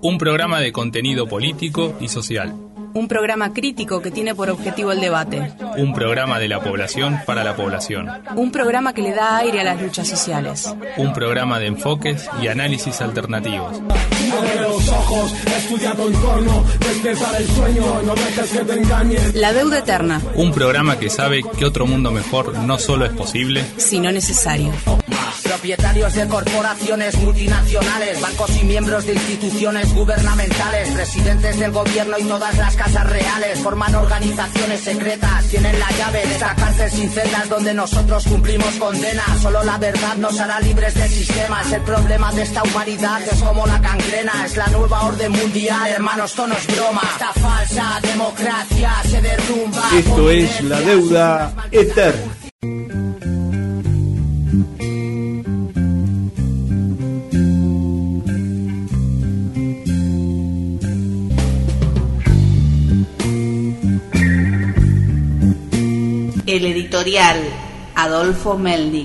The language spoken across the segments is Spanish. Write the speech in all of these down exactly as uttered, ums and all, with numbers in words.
Un programa de contenido político y social. Un programa crítico que tiene por objetivo el debate. Un programa de la población para la población. Un programa que le da aire a las luchas sociales. Un programa de enfoques y análisis alternativos. La deuda eterna. Un programa que sabe que otro mundo mejor no solo es posible, sino necesario. Propietarios de corporaciones multinacionales, bancos y miembros de instituciones gubernamentales, presidentes del gobierno y todas las casas reales forman organizaciones secretas, tienen la llave de esta cárcel sin celdas donde nosotros cumplimos condena. Solo la verdad nos hará libres del sistema. Es el problema de esta humanidad, es como la gangrena, es la nueva orden mundial. Hermanos, esto no es broma, esta falsa democracia se derrumba. Esto es la deuda eterna. El editorial Adolfo Melnik.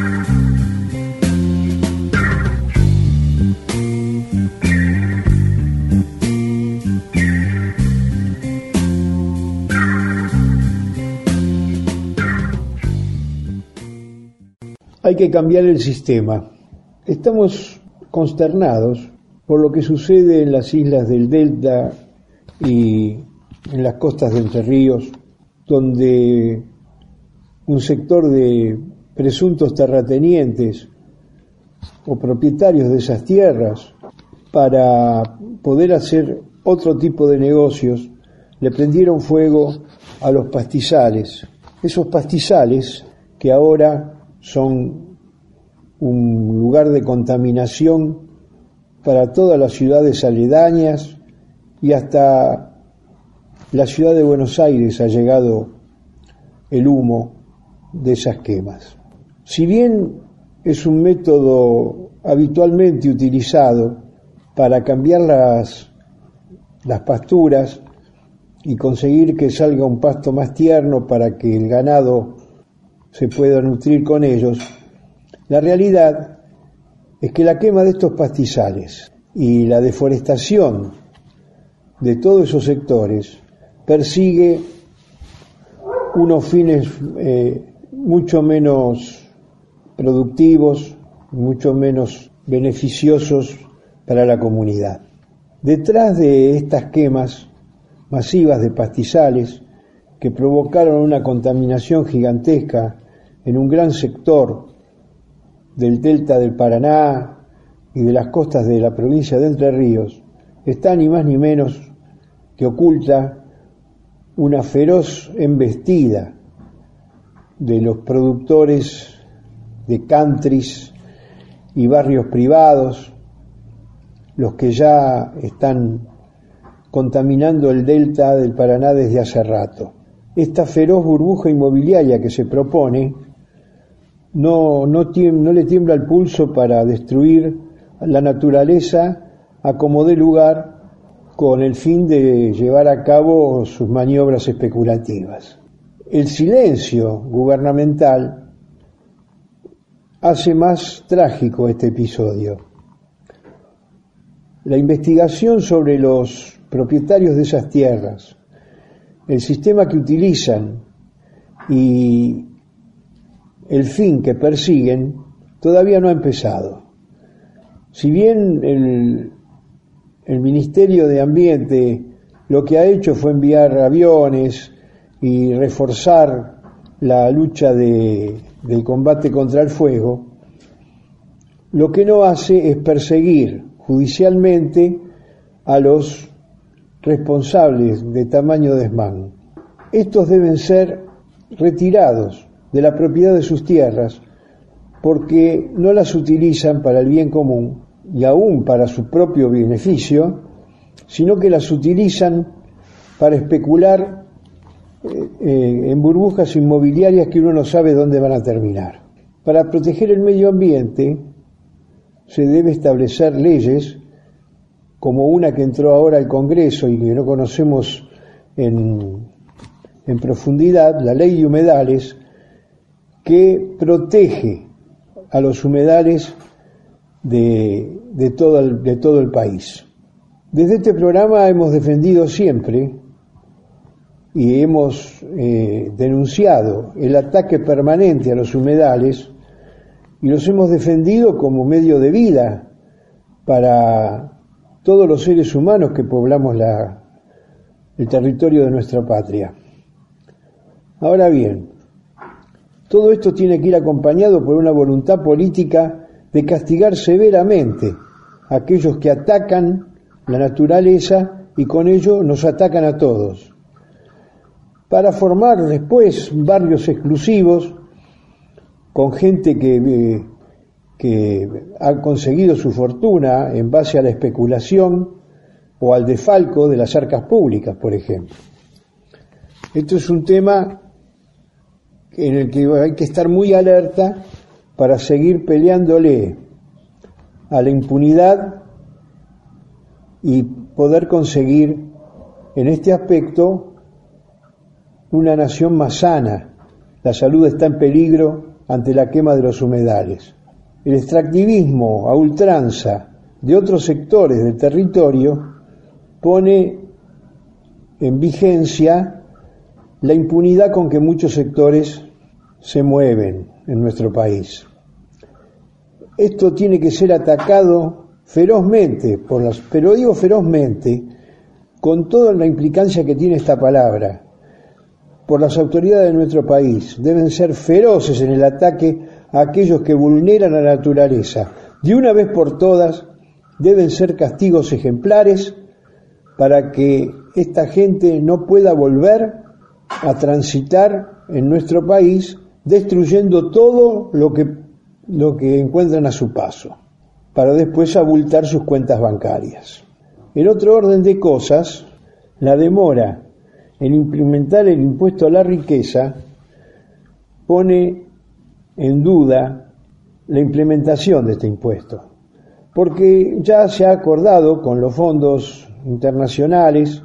Hay que cambiar el sistema. Estamos consternados por lo que sucede en las islas del Delta y en las costas de Entre Ríos, donde un sector de presuntos terratenientes o propietarios de esas tierras, para poder hacer otro tipo de negocios, le prendieron fuego a los pastizales. Esos pastizales que ahora son un lugar de contaminación para todas las ciudades aledañas, y hasta la ciudad de Buenos Aires ha llegado el humo de esas quemas. Si bien es un método habitualmente utilizado para cambiar las, las pasturas y conseguir que salga un pasto más tierno para que el ganado se pueda nutrir con ellos, la realidad es que la quema de estos pastizales y la deforestación de todos esos sectores persigue unos fines eh, mucho menos productivos, mucho menos beneficiosos para la comunidad. Detrás de estas quemas masivas de pastizales que provocaron una contaminación gigantesca en un gran sector del delta del Paraná y de las costas de la provincia de Entre Ríos, está ni más ni menos que oculta una feroz embestida de los productores de countries y barrios privados, los que ya están contaminando el delta del Paraná desde hace rato. Esta feroz burbuja inmobiliaria que se propone no, no, tiem, no le tiembla el pulso para destruir la naturaleza a como dé lugar, con el fin de llevar a cabo sus maniobras especulativas. El silencio gubernamental hace más trágico este episodio. La investigación sobre los propietarios de esas tierras, el sistema que utilizan y el fin que persiguen todavía no ha empezado. Si bien el, el Ministerio de Ambiente lo que ha hecho fue enviar aviones y reforzar la lucha de, del combate contra el fuego, lo que no hace es perseguir judicialmente a los responsables de tamaño desmán. Estos deben ser retirados de la propiedad de sus tierras porque no las utilizan para el bien común y aún para su propio beneficio, sino que las utilizan para especular eh, eh, en burbujas inmobiliarias que uno no sabe dónde van a terminar. Para proteger el medio ambiente se debe establecer leyes como una que entró ahora al Congreso y que no conocemos en, en profundidad, la ley de humedales, que protege a los humedales de, de, todo el, de todo el país. Desde este programa hemos defendido siempre y hemos eh, denunciado el ataque permanente a los humedales y los hemos defendido como medio de vida para todos los seres humanos que poblamos la, el territorio de nuestra patria. Ahora bien, todo esto tiene que ir acompañado por una voluntad política de castigar severamente a aquellos que atacan la naturaleza y con ello nos atacan a todos, para formar después barrios exclusivos con gente que, eh, que ha conseguido su fortuna en base a la especulación o al desfalco de las arcas públicas, por ejemplo. Esto es un tema en el que hay que estar muy alerta para seguir peleándole a la impunidad y poder conseguir en este aspecto una nación más sana. La salud está en peligro ante la quema de los humedales. El extractivismo a ultranza de otros sectores del territorio pone en vigencia la impunidad con que muchos sectores se mueven en nuestro país. Esto tiene que ser atacado ferozmente, por las, pero digo ferozmente, con toda la implicancia que tiene esta palabra, por las autoridades de nuestro país. Deben ser feroces en el ataque a aquellos que vulneran la naturaleza. De una vez por todas, deben ser castigos ejemplares para que esta gente no pueda volver a transitar en nuestro país, destruyendo todo lo que, lo que encuentran a su paso, para después abultar sus cuentas bancarias. En otro orden de cosas, la demora en implementar el impuesto a la riqueza pone en duda la implementación de este impuesto, porque ya se ha acordado con los fondos internacionales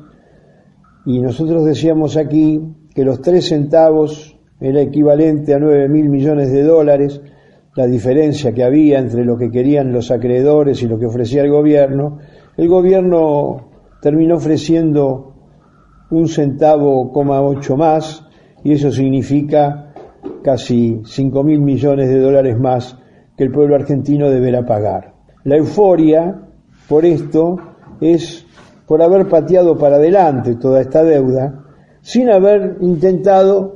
y nosotros decíamos aquí que los tres centavos era equivalente a nueve mil millones de dólares, la diferencia que había entre lo que querían los acreedores y lo que ofrecía el gobierno. El gobierno terminó ofreciendo un centavo coma ocho más, y eso significa casi cinco mil millones de dólares más que el pueblo argentino deberá pagar. La euforia por esto es por haber pateado para adelante toda esta deuda, sin haber intentado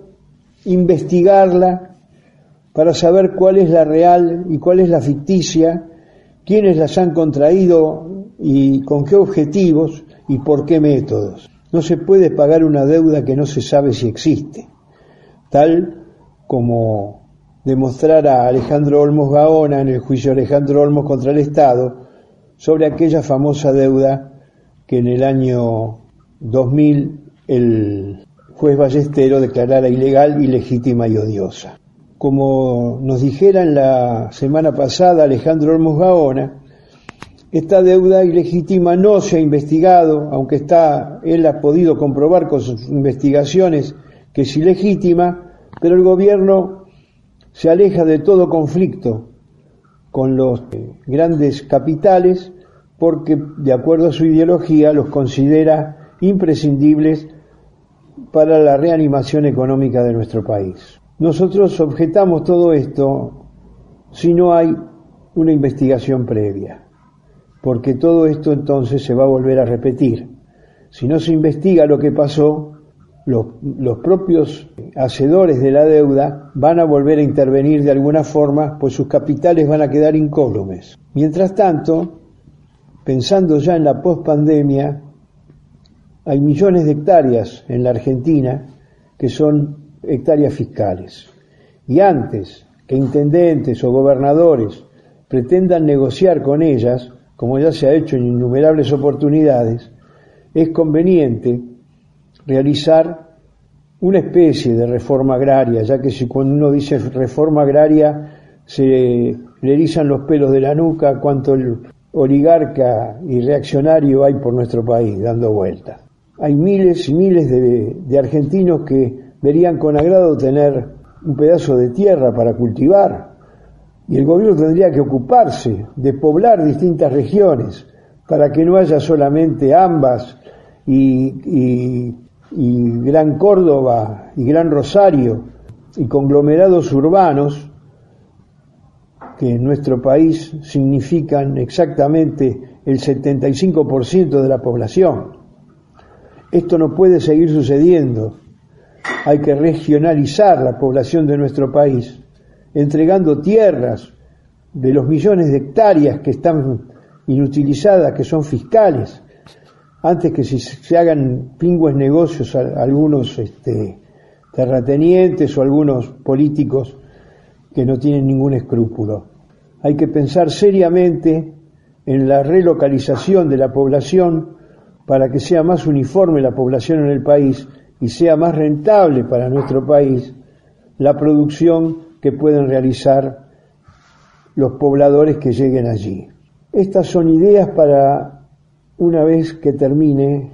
investigarla para saber cuál es la real y cuál es la ficticia, quiénes las han contraído y con qué objetivos y por qué métodos. No se puede pagar una deuda que no se sabe si existe, tal como demostrara Alejandro Olmos Gaona en el juicio de Alejandro Olmos contra el Estado sobre aquella famosa deuda que en el año dos mil el juez Ballestero declarara ilegal, ilegítima y odiosa. Como nos dijera en la semana pasada Alejandro Olmos Gaona, esta deuda ilegítima no se ha investigado, aunque está, él ha podido comprobar con sus investigaciones que es ilegítima, pero el gobierno se aleja de todo conflicto con los grandes capitales porque, de acuerdo a su ideología, los considera imprescindibles para la reanimación económica de nuestro país. Nosotros objetamos todo esto si no hay una investigación previa, porque todo esto entonces se va a volver a repetir. Si no se investiga lo que pasó, los, los propios hacedores de la deuda van a volver a intervenir de alguna forma, pues sus capitales van a quedar incólumes. Mientras tanto, pensando ya en la pospandemia, hay millones de hectáreas en la Argentina que son hectáreas fiscales. Y antes que intendentes o gobernadores pretendan negociar con ellas, como ya se ha hecho en innumerables oportunidades, es conveniente realizar una especie de reforma agraria, ya que si cuando uno dice reforma agraria se le erizan los pelos de la nuca cuanto el oligarca y reaccionario hay por nuestro país dando vueltas. Hay miles y miles de, de argentinos que verían con agrado tener un pedazo de tierra para cultivar, y el gobierno tendría que ocuparse de poblar distintas regiones para que no haya solamente ambas y, y, y Gran Córdoba y Gran Rosario y conglomerados urbanos que en nuestro país significan exactamente el setenta y cinco por ciento de la población. Esto no puede seguir sucediendo. Hay que regionalizar la población de nuestro país, entregando tierras de los millones de hectáreas que están inutilizadas, que son fiscales, antes que si se hagan pingües negocios a, a algunos este, terratenientes o algunos políticos que no tienen ningún escrúpulo. Hay que pensar seriamente en la relocalización de la población para que sea más uniforme la población en el país y sea más rentable para nuestro país la producción que pueden realizar los pobladores que lleguen allí. Estas son ideas para una vez que termine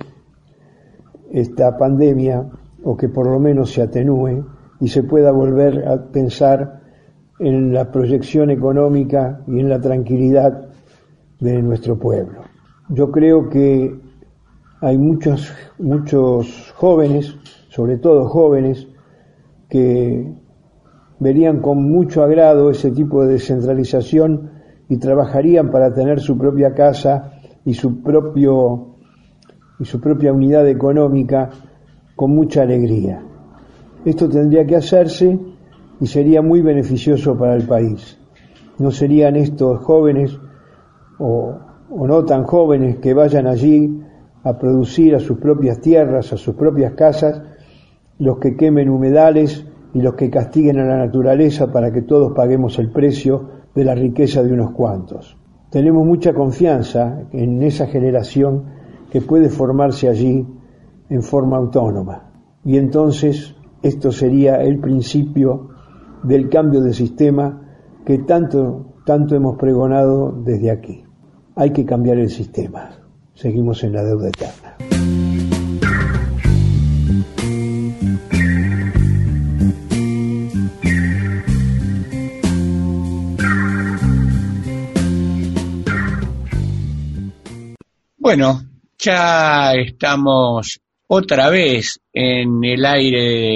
esta pandemia, o que por lo menos se atenúe y se pueda volver a pensar en la proyección económica y en la tranquilidad de nuestro pueblo. Yo creo que hay muchos, muchos jóvenes, sobre todo jóvenes, que verían con mucho agrado ese tipo de descentralización y trabajarían para tener su propia casa y su propio y su propia unidad económica con mucha alegría. Esto tendría que hacerse y sería muy beneficioso para el país. No serían estos jóvenes o, o no tan jóvenes que vayan allí a producir a sus propias tierras, a sus propias casas, los que quemen humedales y los que castiguen a la naturaleza para que todos paguemos el precio de la riqueza de unos cuantos. Tenemos mucha confianza en esa generación que puede formarse allí en forma autónoma. Y entonces esto sería el principio del cambio de sistema que tanto, tanto hemos pregonado desde aquí. Hay que cambiar el sistema. Seguimos en la deuda eterna. Bueno, ya estamos otra vez en el aire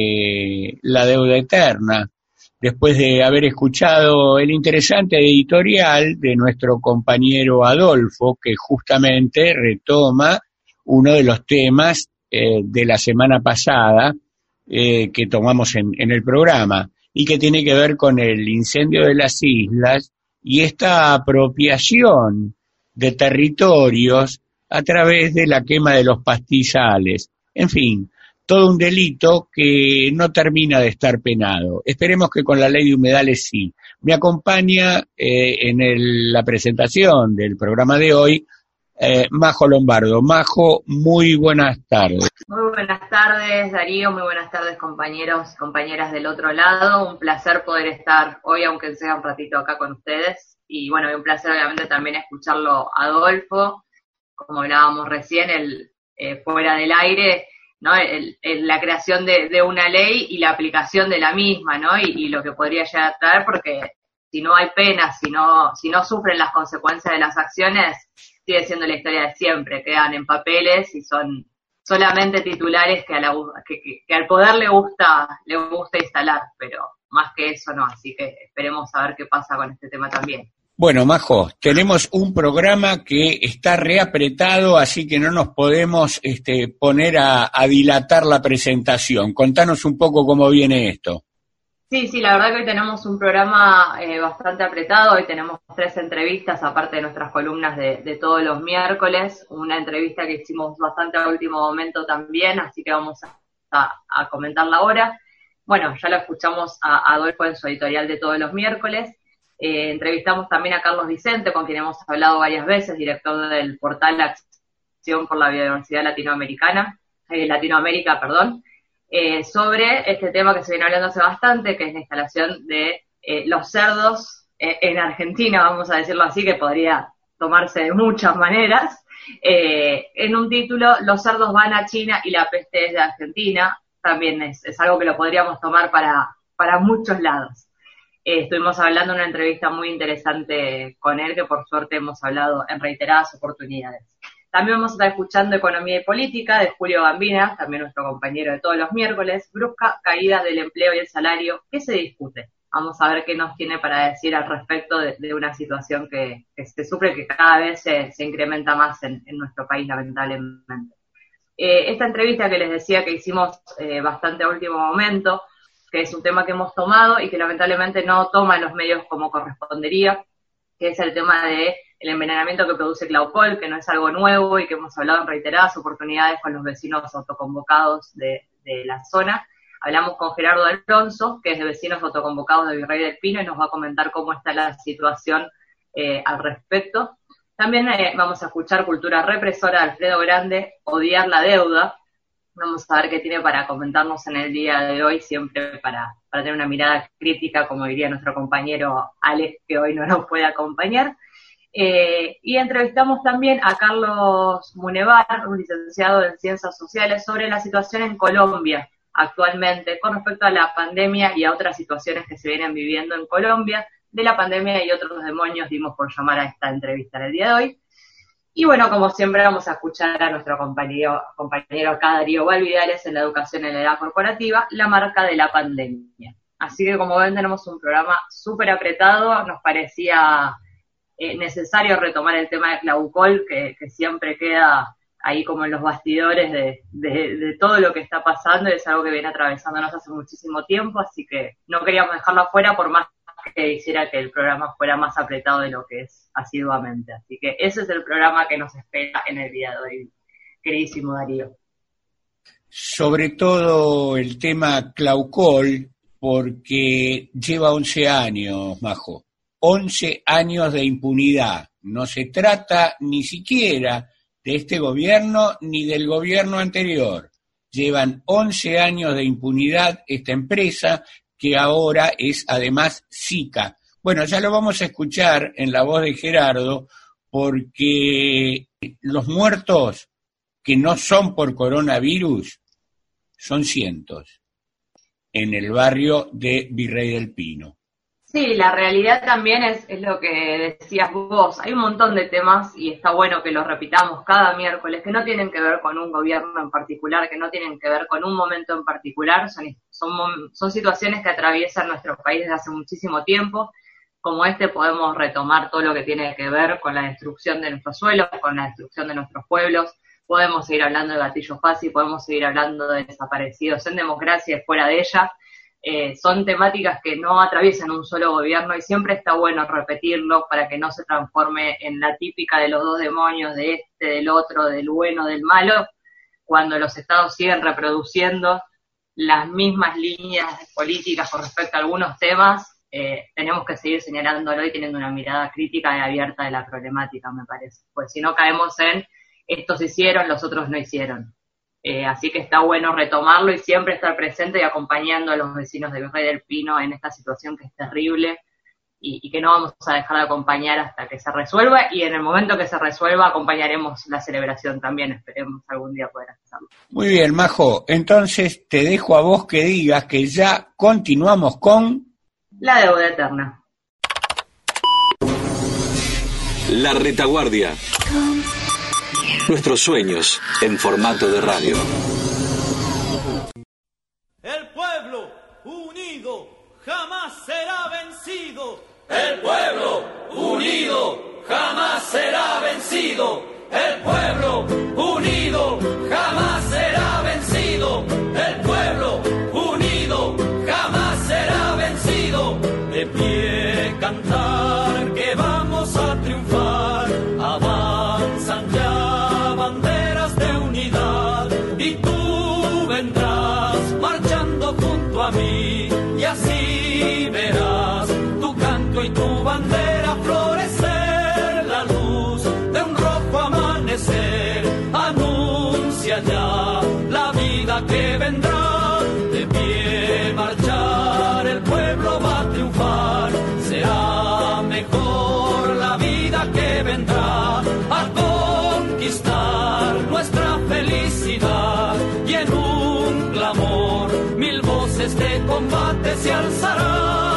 de La Deuda Eterna, después de haber escuchado el interesante editorial de nuestro compañero Adolfo, que justamente retoma uno de los temas eh, de la semana pasada eh, que tomamos en, en el programa, y que tiene que ver con el incendio de las islas y esta apropiación de territorios a través de la quema de los pastizales. En fin, todo un delito que no termina de estar penado. Esperemos que con la ley de humedales sí. Me acompaña eh, en el, la presentación del programa de hoy eh, Majo Lombardo. Majo, muy buenas tardes. Muy buenas tardes, Darío. Muy buenas tardes, compañeros y compañeras del otro lado. Un placer poder estar hoy, aunque sea un ratito acá con ustedes. Y bueno, un placer obviamente también escucharlo a Adolfo, como hablábamos recién, el eh, fuera del aire, ¿no? El, el, la creación de, de una ley y la aplicación de la misma, ¿no? Y, y lo que podría llegar a traer, porque si no hay penas, si no, si no sufren las consecuencias de las acciones, sigue siendo la historia de siempre, quedan en papeles y son solamente titulares que, a la, que, que, que al poder le gusta, le gusta instalar, pero más que eso no, así que esperemos a ver qué pasa con este tema también. Bueno, Majo, tenemos un programa que está reapretado, así que no nos podemos este, poner a, a dilatar la presentación. Contanos un poco cómo viene esto. Sí, sí, la verdad que hoy tenemos un programa eh, bastante apretado. Hoy tenemos tres entrevistas, aparte de nuestras columnas de, de todos los miércoles. Una entrevista que hicimos bastante a último momento también, así que vamos a, a, a comentarla ahora. Bueno, ya lo escuchamos a, a Adolfo en su editorial de todos los miércoles. Eh, entrevistamos también a Carlos Vicente, con quien hemos hablado varias veces, director del portal Acción por la Biodiversidad Latinoamericana, eh, Latinoamérica, perdón, eh, sobre este tema que se viene hablando hace bastante, que es la instalación de eh, los cerdos eh, en Argentina, vamos a decirlo así, que podría tomarse de muchas maneras. Eh, en un título, los cerdos van a China y la peste es de Argentina, también es, es algo que lo podríamos tomar para, para muchos lados. Eh, estuvimos hablando en una entrevista muy interesante con él, que por suerte hemos hablado en reiteradas oportunidades. También vamos a estar escuchando Economía y Política de Julio Gambina, también nuestro compañero de todos los miércoles. Brusca caída del empleo y el salario, ¿qué se discute? Vamos a ver qué nos tiene para decir al respecto de, de una situación que, que se sufre, que cada vez se, se incrementa más en, en nuestro país, lamentablemente. Eh, esta entrevista que les decía que hicimos eh, bastante a último momento, que es un tema que hemos tomado y que lamentablemente no toma en los medios como correspondería, que es el tema de el envenenamiento que produce Claucol, que no es algo nuevo y que hemos hablado en reiteradas oportunidades con los vecinos autoconvocados de, de la zona. Hablamos con Gerardo Alonso, que es de Vecinos Autoconvocados de Virrey del Pino, y nos va a comentar cómo está la situación eh, al respecto. También eh, vamos a escuchar Cultura Represora de Alfredo Grande, Odiar la Deuda. Vamos a ver qué tiene para comentarnos en el día de hoy, siempre para, para tener una mirada crítica, como diría nuestro compañero Alex, que hoy no nos puede acompañar. Eh, y entrevistamos también a Carlos Munevar, un licenciado en Ciencias Sociales, sobre la situación en Colombia actualmente con respecto a la pandemia y a otras situaciones que se vienen viviendo en Colombia. De la pandemia y otros demonios dimos por llamar a esta entrevista en el día de hoy. Y bueno, como siempre vamos a escuchar a nuestro compañero, compañero acá, Darío Valvidares, en la educación en la edad corporativa, la marca de la pandemia. Así que como ven tenemos un programa súper apretado, nos parecía eh, necesario retomar el tema de Claucol, que, que siempre queda ahí como en los bastidores de, de, de todo lo que está pasando, y es algo que viene atravesándonos hace muchísimo tiempo, así que no queríamos dejarlo afuera por más que hiciera que el programa fuera más apretado de lo que es asiduamente. Así que ese es el programa que nos espera en el día de hoy, queridísimo Darío. Sobre todo el tema Claucol, porque lleva once años, Majo, once años de impunidad. No se trata ni siquiera de este gobierno ni del gobierno anterior. Llevan once años de impunidad esta empresa, que ahora es además SICA. Bueno, ya lo vamos a escuchar en la voz de Gerardo, porque los muertos que no son por coronavirus son cientos en el barrio de Virrey del Pino. Sí, la realidad también es, es lo que decías vos. Hay un montón de temas, y está bueno que los repitamos cada miércoles, que no tienen que ver con un gobierno en particular, que no tienen que ver con un momento en particular. Son, son, son situaciones que atraviesan nuestro país desde hace muchísimo tiempo. Como este podemos retomar todo lo que tiene que ver con la destrucción de nuestros suelos, con la destrucción de nuestros pueblos. Podemos seguir hablando de gatillo fácil, podemos seguir hablando de desaparecidos en democracia y fuera de ella. Eh, son temáticas que no atraviesan un solo gobierno, y siempre está bueno repetirlo para que no se transforme en la típica de los dos demonios, de este, del otro, del bueno, del malo, cuando los estados siguen reproduciendo las mismas líneas políticas con respecto a algunos temas. Eh, tenemos que seguir señalándolo y teniendo una mirada crítica y abierta de la problemática, me parece, pues si no caemos en estos hicieron, los otros no hicieron. Eh, así que está bueno retomarlo y siempre estar presente y acompañando a los vecinos de Virrey del Pino en esta situación que es terrible y, y que no vamos a dejar de acompañar hasta que se resuelva, y en el momento que se resuelva acompañaremos la celebración también, esperemos algún día poder hacerlo. Muy bien, Majo, entonces te dejo a vos que digas que ya continuamos con la deuda eterna. La retaguardia. Nuestros sueños en formato de radio. El pueblo unido jamás será vencido. El pueblo unido jamás será vencido. El pueblo unido jamás será vencido. El pueblo unido jamás será vencido. De pie cantar que vamos a triunfar. Avanzan ya banderas de unidad y tú vendrás marchando junto a mí, y así verás tu canto y tu bandera florecer. La luz de un rojo amanecer anuncia ya la vida que vendrá. De pie marchar, el pueblo va a triunfar. Será mejor la vida que vendrá, a conquistar nuestra felicidad, y en un clamor mil voces de combate se alzarán. Dirán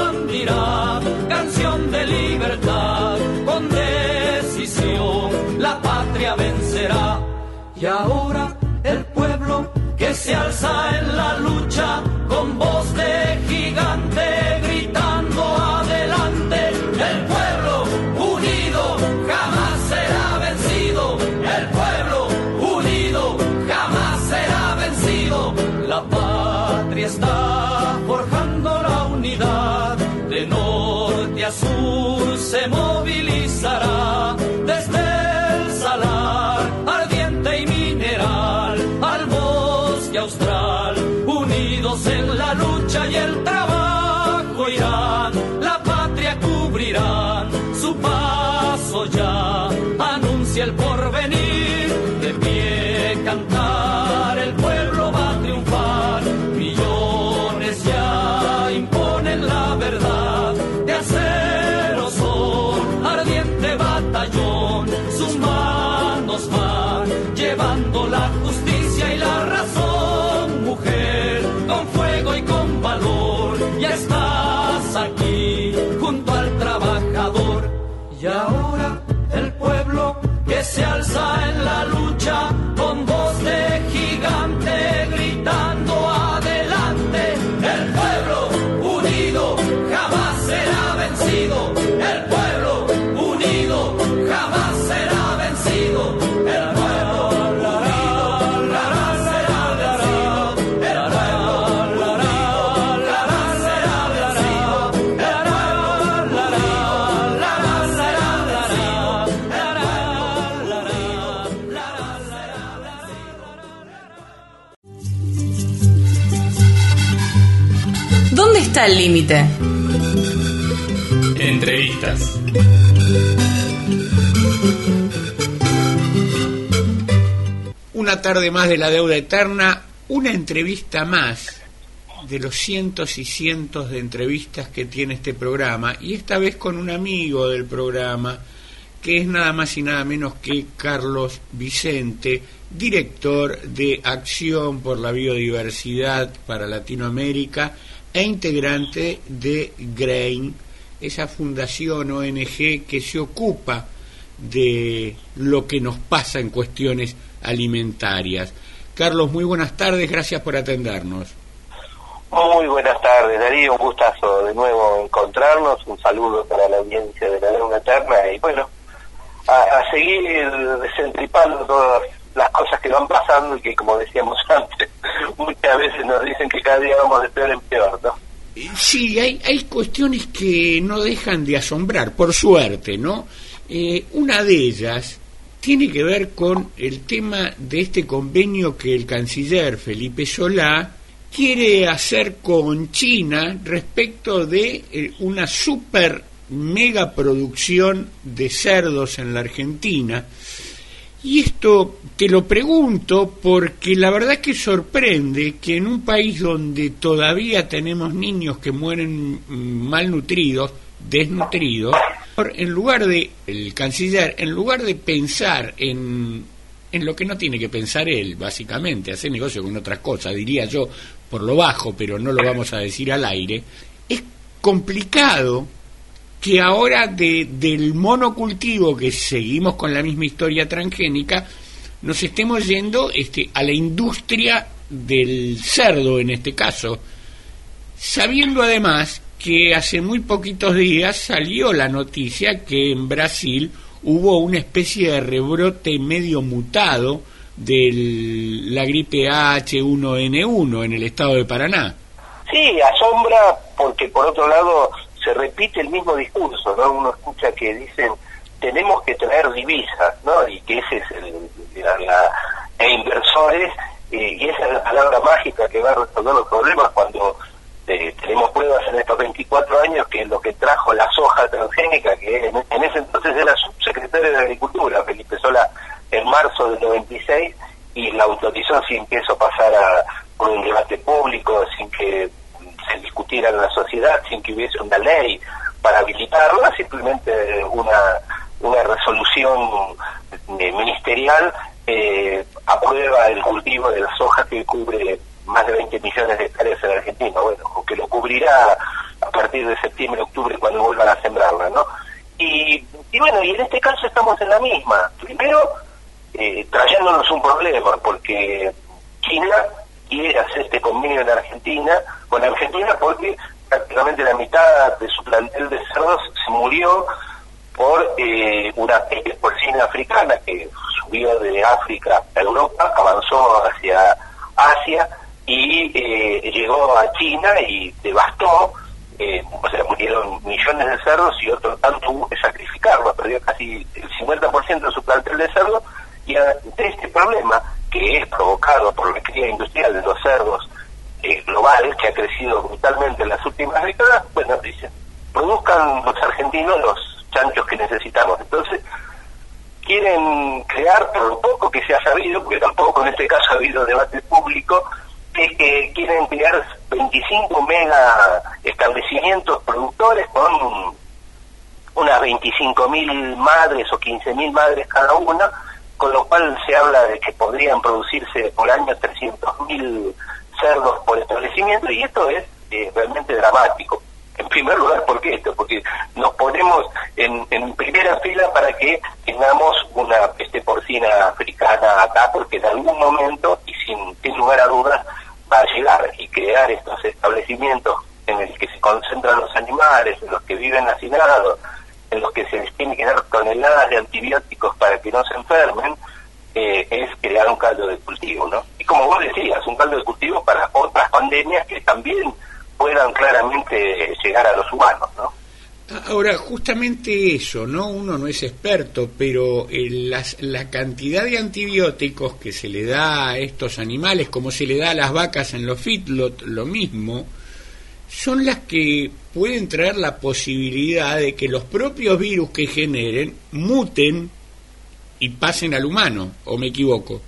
oirá, canción de libertad, con decisión la patria vencerá. Y ahora el pueblo que se alza en la lucha, con voz de gigante, gritando adelante. El pueblo unido jamás será vencido. El pueblo unido jamás será vencido. La patria está forjando la unidad. De norte a sur se movilizará. Desde el salar ardiente y mineral al bosque austral, unidos en la lucha y el trabajo irán, la patria cubrirán, su paso ya anuncia el porvenir. De pie cantar, el pueblo va a triunfar, millones ya imponen la verdad. De acero son ardiente batallón, sus manos van llevando la justicia y la razón. Mujer, con fuego y con valor, ya estás aquí junto al trabajador. Y ahora el pueblo que se alza en la lucha, con voz de gigante, gritando adelante. El pueblo unido jamás será vencido. El pueblo unido jamás será vencido. El pueblo ¿Dónde está el límite? Entrevistas. Una tarde más de la deuda eterna, una entrevista más de los cientos y cientos de entrevistas que tiene este programa, y esta vez con un amigo del programa, que es nada más y nada menos que Carlos Vicente, director de Acción por la Biodiversidad para Latinoamérica e integrante de GRAIN, esa fundación O N G que se ocupa de lo que nos pasa en cuestiones alimentarias. Carlos, muy buenas tardes, gracias por atendernos. Muy buenas tardes, Darío, un gustazo de nuevo encontrarnos, un saludo para la audiencia de la Deuda Eterna y bueno, a, a seguir desentripando todas las cosas que van pasando y que, como decíamos antes, muchas veces nos dicen que cada día vamos de peor en peor, ¿no? Sí, hay, hay cuestiones que no dejan de asombrar, por suerte, ¿no? Eh, una de ellas tiene que ver con el tema de este convenio que el canciller Felipe Solá quiere hacer con China respecto de eh, una super mega producción de cerdos en la Argentina. Y esto te lo pregunto porque la verdad que sorprende que en un país donde todavía tenemos niños que mueren malnutridos, desnutridos, en lugar de, el canciller, en lugar de pensar en, en lo que no tiene que pensar él, básicamente, hacer negocio con otras cosas, diría yo, por lo bajo, pero no lo vamos a decir al aire, es complicado que ahora de, del monocultivo, que seguimos con la misma historia transgénica, nos estemos yendo este, a la industria del cerdo en este caso, sabiendo además que hace muy poquitos días salió la noticia que en Brasil hubo una especie de rebrote medio mutado de la gripe A H uno N uno en el estado de Paraná. Sí, asombra porque por otro lado se repite el mismo discurso, ¿no? Uno escucha que dicen tenemos que traer divisas, ¿no? Y que ese es el, la, la, e inversores, eh, y esa es la palabra mágica que va a resolver los problemas cuando eh, tenemos pruebas en estos veinticuatro años que lo que trajo la soja transgénica, que en, en ese entonces era subsecretario de Agricultura, Felipe Solá, en marzo del noventa y seis, y la autorizó sin que eso pasara por un debate público, sin que se discutiera en la sociedad, sin que hubiese una ley para habilitarla, simplemente una una resolución eh, ministerial eh, aprueba el cultivo de la soja que cubre más de veinte millones de hectáreas en Argentina, bueno, o que lo cubrirá partir de septiembre, octubre, cuando vuelvan a sembrarla, ¿no? Y, y bueno, y en este caso estamos en la misma. Primero, eh, trayéndonos un problema, porque China quiere hacer este convenio en Argentina, con Argentina porque prácticamente la mitad de su plantel de cerdos se murió por eh, una peste porcina africana que subió de África a Europa, avanzó hacia Asia y eh, llegó a China y devastó, eh, o sea, murieron millones de cerdos y otro tanto hubo que sacrificarlo, perdió casi el cincuenta por ciento de su plantel de cerdos, y ante este problema, que es provocado por la cría industrial de los cerdos eh, global, que ha crecido brutalmente en las últimas décadas, bueno, dicen, produzcan los argentinos los chanchos que necesitamos. Entonces, quieren crear, por lo poco que se ha sabido, porque tampoco en este caso ha habido debate público, es que quieren crear veinticinco mega establecimientos productores con unas veinticinco mil madres o quince mil madres cada una, con lo cual se habla de que podrían producirse por año trescientos mil cerdos por establecimiento, y esto es eh, realmente dramático. En primer lugar, ¿por qué esto? Porque nos ponemos en, en primera fila para que tengamos una peste porcina africana acá, porque en algún momento, y sin, sin lugar a dudas, va a llegar, y crear estos establecimientos en los que se concentran los animales, en los que viven hacinados, en los que se les tiene que dar toneladas de antibióticos para que no se enfermen, eh, es crear un caldo de cultivo, ¿no? Y como vos decías, un caldo de cultivo para otras pandemias que también puedan claramente llegar a los humanos, ¿no? Ahora, justamente eso, ¿no? Uno no es experto, pero eh, las, la cantidad de antibióticos que se le da a estos animales, como se le da a las vacas en los feedlot, lo mismo, son las que pueden traer la posibilidad de que los propios virus que generen muten y pasen al humano, ¿o me equivoco?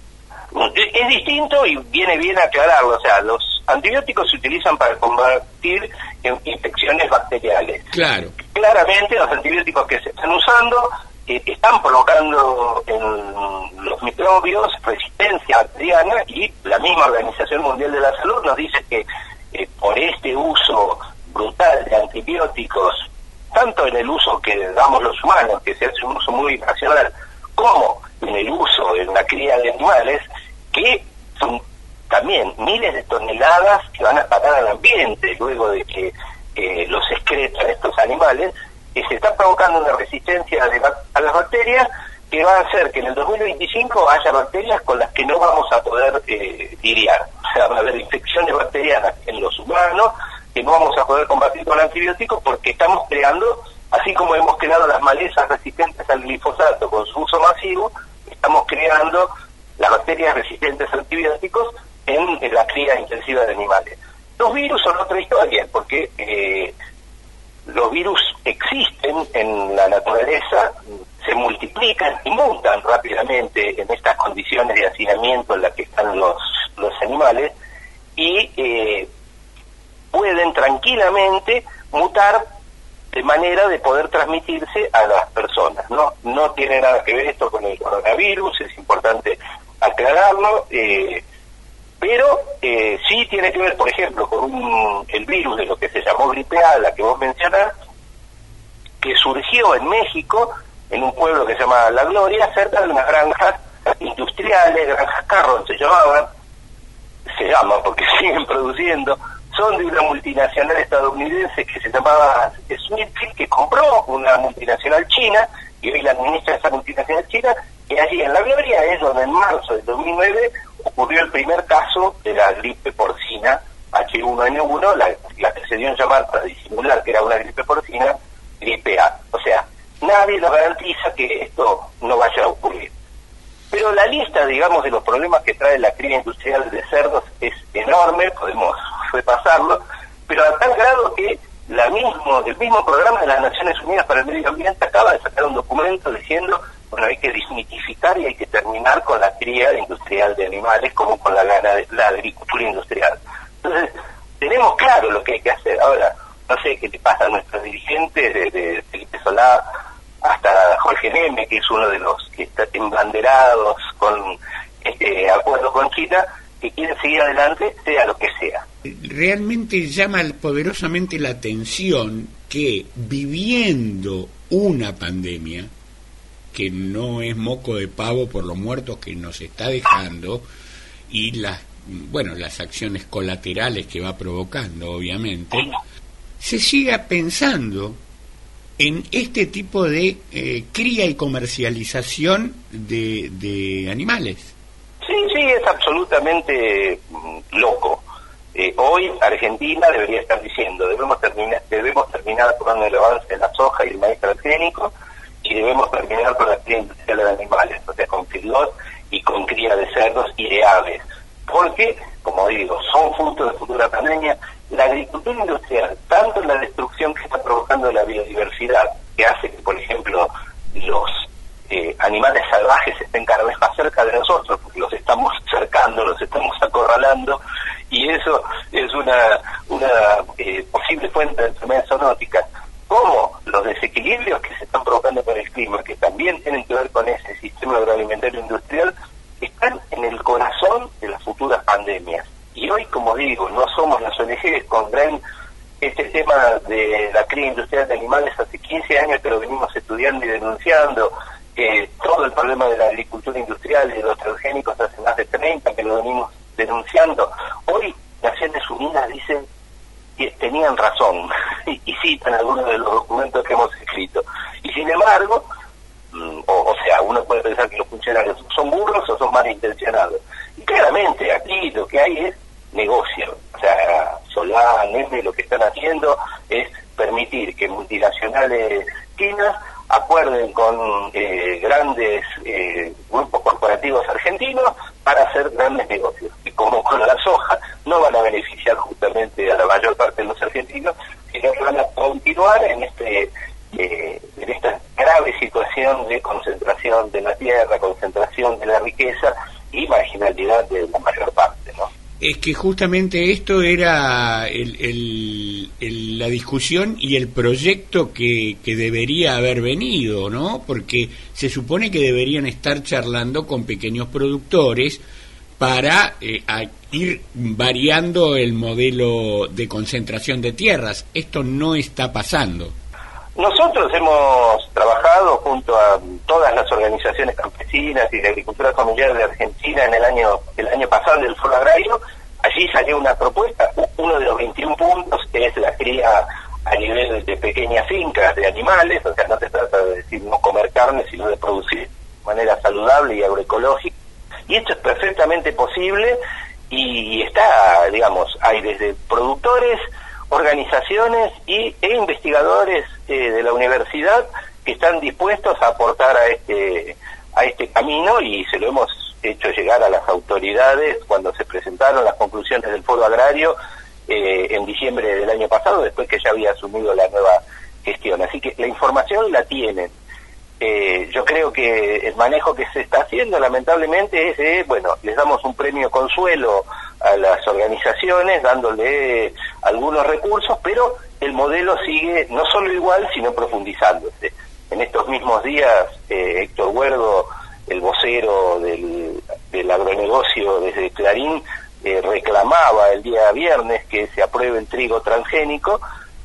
Es distinto y viene bien aclararlo, o sea, los antibióticos se utilizan para combatir infecciones bacteriales. Claro. Claramente los antibióticos que se están usando eh, están provocando en los microbios resistencia bacteriana, y la misma Organización Mundial de la Salud nos dice que eh, por este uso brutal de antibióticos, tanto en el uso que damos los humanos, que se hace un uso muy irracional, como en el uso en la cría de animales, que son también miles de toneladas que van a parar al ambiente luego de que eh, los excretan estos animales, que se está provocando una resistencia de, a las bacterias que va a hacer que en el dos mil veinticinco haya bacterias con las que no vamos a poder eh, lidiar. O sea, va a haber infecciones bacterianas en los humanos que no vamos a poder combatir con antibióticos, porque estamos creando, así como hemos creado las malezas resistentes al glifosato con su uso masivo, estamos creando las bacterias resistentes a antibióticos en, en la cría intensiva de animales. Los virus son otra historia, porque eh, los virus existen en la naturaleza, se multiplican y mutan rápidamente en estas condiciones de hacinamiento en las que están los, los animales, y eh, pueden tranquilamente mutar de manera de poder transmitirse a las personas, ¿no? No tiene nada que ver esto con el coronavirus, es importante aclararlo, eh, pero eh, sí tiene que ver, por ejemplo, con un, el virus de lo que se llamó gripe A, la que vos mencionás, que surgió en México, en un pueblo que se llama La Gloria, cerca de unas granjas industriales, granjas Carroll se llamaban, se llaman porque siguen produciendo, son de una multinacional estadounidense que se llamaba Smithfield, que compró una multinacional china, y hoy la administra esa multinacional china, y allí en La Gloria es donde en marzo del dos mil nueve ocurrió el primer caso de la gripe porcina H uno N uno, la, la que se dio en llamar para disimular que era una gripe porcina, gripe A. O sea, nadie nos garantiza que esto no vaya a ocurrir. Pero la lista, digamos, de los problemas que trae la cría industrial de cerdos es enorme, podemos repasarlo, pero a tal grado que la mismo, el mismo programa de las Naciones Unidas para el Medio Ambiente acaba de sacar un documento diciendo, bueno, hay que desmitificar y hay que terminar con la cría industrial de animales como con la, gana, la agricultura industrial. Entonces, tenemos claro lo que hay que hacer. Ahora, no sé qué le pasa a nuestros dirigentes, desde Felipe Solá hasta Jorge Neme, que es uno de los que está embanderados con este acuerdo con China, que quieren seguir adelante, sea lo que sea. Realmente llama poderosamente la atención que viviendo una pandemia, que no es moco de pavo por los muertos que nos está dejando, y las, bueno, las acciones colaterales que va provocando, obviamente, se siga pensando en este tipo de eh, cría y comercialización de, de animales. Sí, sí, es absolutamente mm, loco. Eh, hoy Argentina debería estar diciendo, debemos terminar debemos terminar con el avance de la soja y el maíz transgénico, y debemos terminar con la cría industrial de animales, o sea, con feedlot y con cría de cerdos y de aves. Porque, como digo, son fruto de futura pandemia. La agricultura industrial, tanto en la destrucción que está provocando la biodiversidad, que hace que, por ejemplo, los eh, animales salvajes estén cada vez más cerca de nosotros, porque los estamos cercando, los estamos acorralando, y eso es una, una eh, posible fuente de enfermedades zoonóticas, como los desequilibrios que se están provocando con el clima, que también tienen que ver con ese sistema agroalimentario industrial, están en el corazón de las futuras pandemias. Y hoy, como digo, no somos las O N Ges, con gran este tema de la cría industrial de animales hace quince años que lo venimos estudiando y denunciando, eh, todo el problema de la agricultura industrial y de los transgénicos hace más de treinta que lo venimos denunciando. Hoy Naciones Unidas dicen que tenían razón y, y citan algunos de los documentos que hemos escrito. Y sin embargo, O, o sea, uno puede pensar que los funcionarios son burros o son malintencionados. Y claramente aquí lo que hay es negocio. O sea, Solá, Nestlé, lo que están haciendo es permitir que multinacionales chinas acuerden con eh, grandes eh, grupos corporativos argentinos para hacer grandes negocios. Y como con la soja, no van a beneficiar justamente a la mayor parte de los argentinos, sino que van a continuar en este... Eh, en esta grave situación de concentración de la tierra, concentración de la riqueza y marginalidad de la mayor parte, ¿no? Es que justamente esto era el, el, el, la discusión y el proyecto que, que debería haber venido, ¿no? Porque se supone que deberían estar charlando con pequeños productores para eh, a ir variando el modelo de concentración de tierras. Esto no está pasando. Nosotros hemos trabajado junto a todas las organizaciones campesinas y de agricultura familiar de Argentina en el año el año pasado del Foro Agrario. Allí salió una propuesta, uno de los veintiún puntos, que es la cría a nivel de pequeñas fincas de animales. O sea, no se trata de decir no comer carne, sino de producir de manera saludable y agroecológica. Y esto es perfectamente posible y está, digamos, hay desde productores, organizaciones y, e investigadores eh, de la universidad que están dispuestos a aportar a este a este camino, y se lo hemos hecho llegar a las autoridades cuando se presentaron las conclusiones del Foro Agrario eh, en diciembre del año pasado, después que ya había asumido la nueva gestión. Así que la información la tienen. Eh, yo creo que el manejo que se está haciendo, lamentablemente, es, eh, bueno, les damos un premio consuelo a las organizaciones, dándole algunos recursos, pero el modelo sigue no solo igual, sino profundizándose. En estos mismos días, eh, Héctor Huergo, el vocero del, del agronegocio desde Clarín, eh, reclamaba el día viernes que se apruebe el trigo transgénico.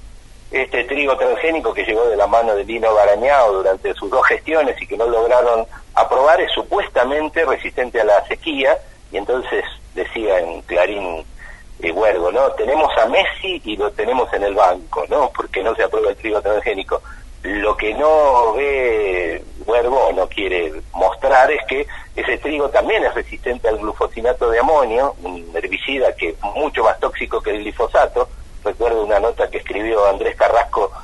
Este trigo transgénico que llegó de la mano de Lino Barañao durante sus dos gestiones y que no lograron aprobar, es supuestamente resistente a la sequía, y entonces decía en Clarín eh, Huergo, ¿no? Tenemos a Messi y lo tenemos en el banco, ¿no? Porque no se aprueba el trigo transgénico. Lo que no ve Huergo, no quiere mostrar, es que ese trigo también es resistente al glufosinato de amonio, un herbicida que es mucho más tóxico que el glifosato. Recuerdo una nota que escribió Andrés Carrasco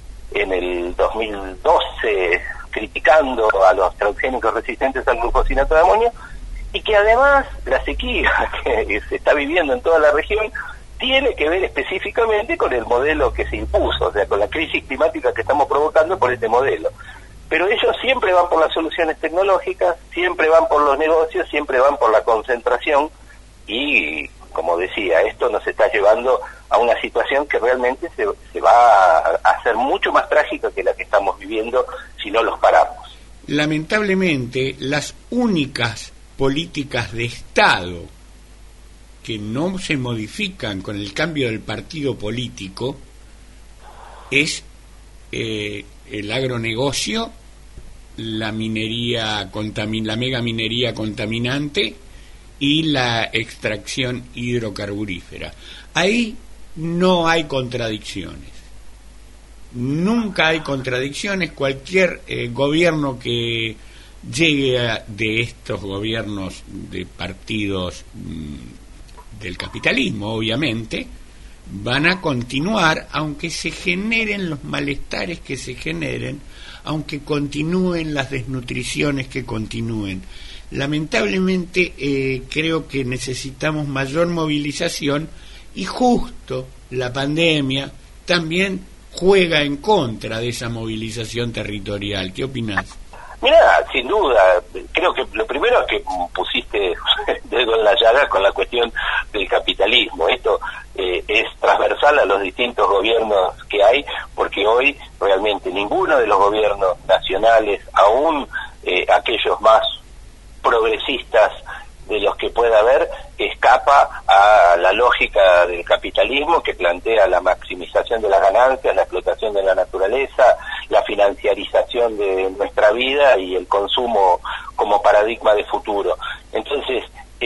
en el dos mil doce criticando a los transgénicos resistentes al glufosinato de amonio, y que además la sequía que se está viviendo en toda la región tiene que ver específicamente con el modelo que se impuso, o sea, con la crisis climática que estamos provocando por este modelo. Pero ellos siempre van por las soluciones tecnológicas, siempre van por los negocios, siempre van por la concentración, y como decía, esto nos está llevando a una situación que realmente se, se va a hacer mucho más trágica que la que estamos viviendo si no los paramos. Lamentablemente, las únicas políticas de Estado que no se modifican con el cambio del partido político es eh, el agronegocio, la minería contamin- la mega minería contaminante y la extracción hidrocarburífera. Ahí no hay contradicciones. Nunca hay contradicciones. Cualquier eh, gobierno que llegue a, de estos gobiernos de partidos mmm, del capitalismo, obviamente, van a continuar, aunque se generen los malestares que se generen, aunque continúen las desnutriciones que continúen. Lamentablemente eh, creo que necesitamos mayor movilización y justo la pandemia también juega en contra de esa movilización territorial. ¿Qué opinás? Mira, sin duda, creo que lo primero es que pusiste dedo en la llaga con la cuestión del capitalismo. Esto eh, es transversal a los distintos gobiernos que hay, porque hoy realmente ninguno de los gobiernos nacionales, aún eh, aquellos más progresistas de los que pueda haber, escapa a la lógica del capitalismo que plantea la maximización de las ganancias, la explotación de la naturaleza, la financiarización de nuestra vida y el consumo como paradigma de futuro. Entonces,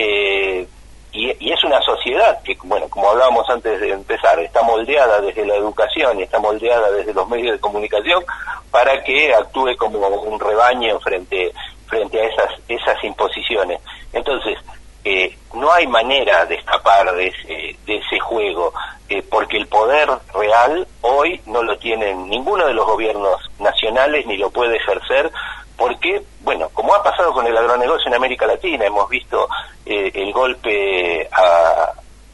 eh, y, y es una sociedad que, bueno, como hablábamos antes de empezar, está moldeada desde la educación y está moldeada desde los medios de comunicación para que actúe como un rebaño frente frente a esas esas imposiciones. Entonces, eh, no hay manera de escapar de ese, de ese juego, eh, porque el poder real hoy no lo tienen ninguno de los gobiernos nacionales ni lo puede ejercer, porque, bueno, como ha pasado con el agronegocio en América Latina, hemos visto eh, el golpe a,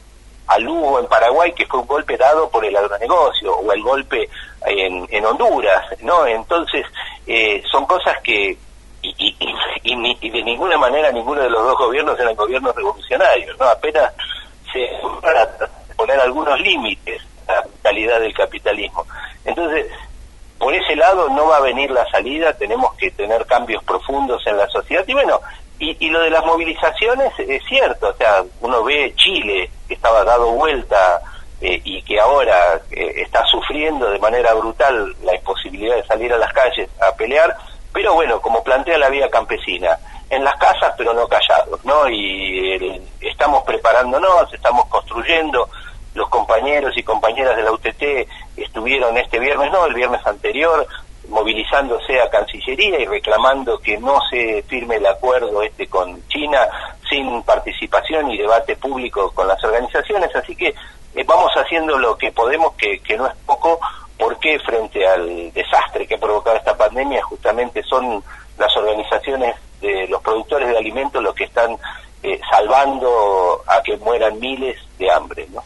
a Lugo en Paraguay, que fue un golpe dado por el agronegocio, o el golpe en, en Honduras, ¿no? Entonces, eh, son cosas que Y, y, y, y de ninguna manera ninguno de los dos gobiernos eran gobiernos revolucionarios, ¿no? Apenas se para poner algunos límites a la calidad del capitalismo. Entonces, por ese lado no va a venir la salida, tenemos que tener cambios profundos en la sociedad. Y bueno, y, y lo de las movilizaciones es cierto, o sea, uno ve Chile, que estaba dado vuelta eh, y que ahora eh, está sufriendo de manera brutal la imposibilidad de salir a las calles a pelear. Pero bueno, como plantea la vía campesina, en las casas pero no callados, ¿no? Y eh, estamos preparándonos, estamos construyendo. Los compañeros y compañeras de la U T T estuvieron este viernes, no, el viernes anterior, movilizándose a Cancillería y reclamando que no se firme el acuerdo este con China sin participación y debate público con las organizaciones. Así que eh, vamos haciendo lo que podemos, que, que no es poco, porque frente al desastre que ha provocado esta pandemia, justamente son las organizaciones de los productores de alimentos los que están eh, salvando a que mueran miles de hambre, ¿no?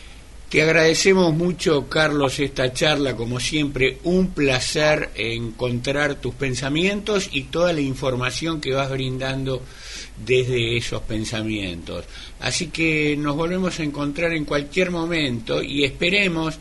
Te agradecemos mucho, Carlos, esta charla, como siempre, un placer encontrar tus pensamientos y toda la información que vas brindando desde esos pensamientos. Así que nos volvemos a encontrar en cualquier momento y esperemos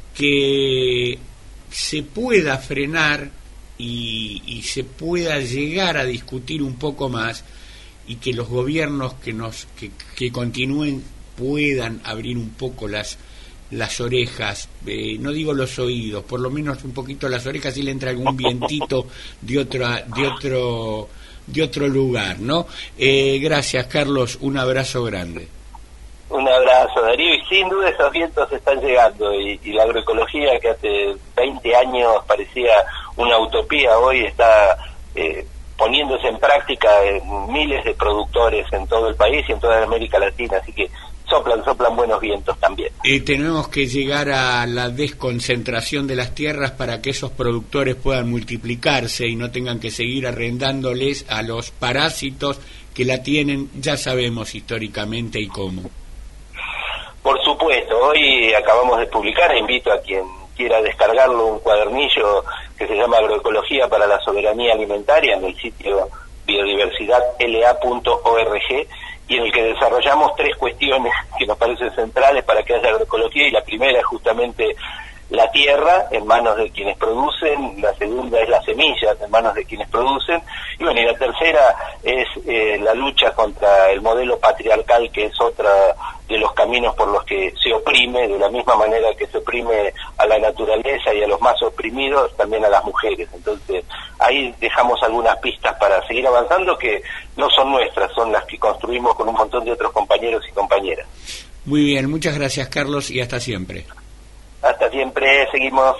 que se pueda frenar y, y se pueda llegar a discutir un poco más y que los gobiernos que nos que, que continúen puedan abrir un poco las las orejas, eh, no digo los oídos, por lo menos un poquito las orejas, si le entra algún vientito de otra de otro de otro lugar, ¿no? Eh, gracias, Carlos, un abrazo grande. Un abrazo, Darío, y sin duda esos vientos están llegando, y, y la agroecología, que hace veinte años parecía una utopía, hoy está eh, poniéndose en práctica en miles de productores en todo el país y en toda América Latina, así que soplan, soplan buenos vientos también. Y tenemos que llegar a la desconcentración de las tierras para que esos productores puedan multiplicarse y no tengan que seguir arrendándoles a los parásitos que la tienen, ya sabemos históricamente y cómo. Por supuesto, hoy acabamos de publicar, e invito a quien quiera descargarlo, un cuadernillo que se llama Agroecología para la Soberanía Alimentaria en el sitio biodiversidad l a punto org, y en el que desarrollamos tres cuestiones que nos parecen centrales para que haya agroecología, y la primera es justamente la tierra en manos de quienes producen, la segunda es las semillas en manos de quienes producen, y bueno, y la tercera es eh, la lucha contra el modelo patriarcal, que es otra de los caminos por los que se oprime, de la misma manera que se oprime a la naturaleza y a los más oprimidos, también a las mujeres. Entonces, ahí dejamos algunas pistas para seguir avanzando, que no son nuestras, son las que construimos con un montón de otros compañeros y compañeras. Muy bien, muchas gracias, Carlos, y hasta siempre. Hasta siempre, seguimos.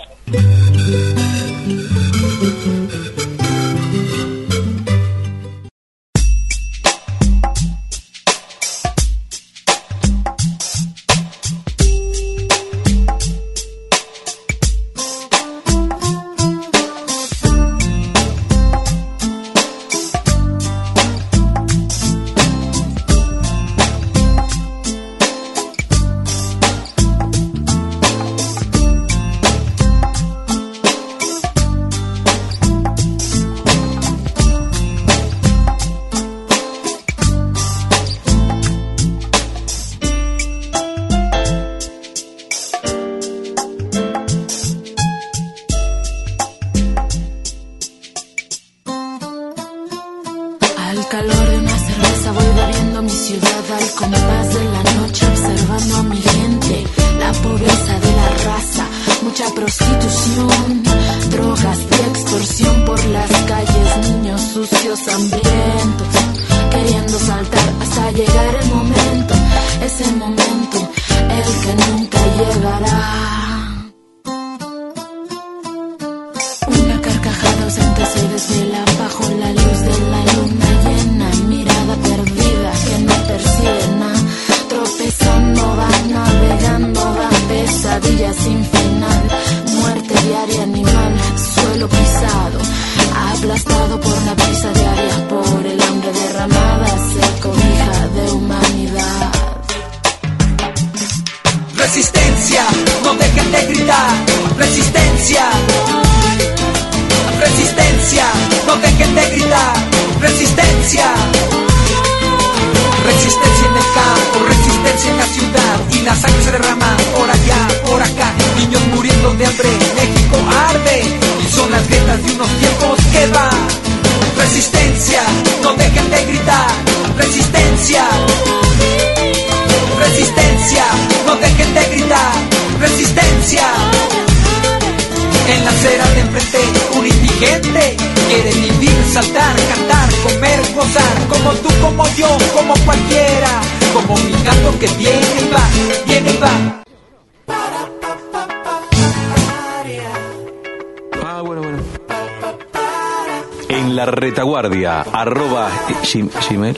Retaguardia, arroba Gmail.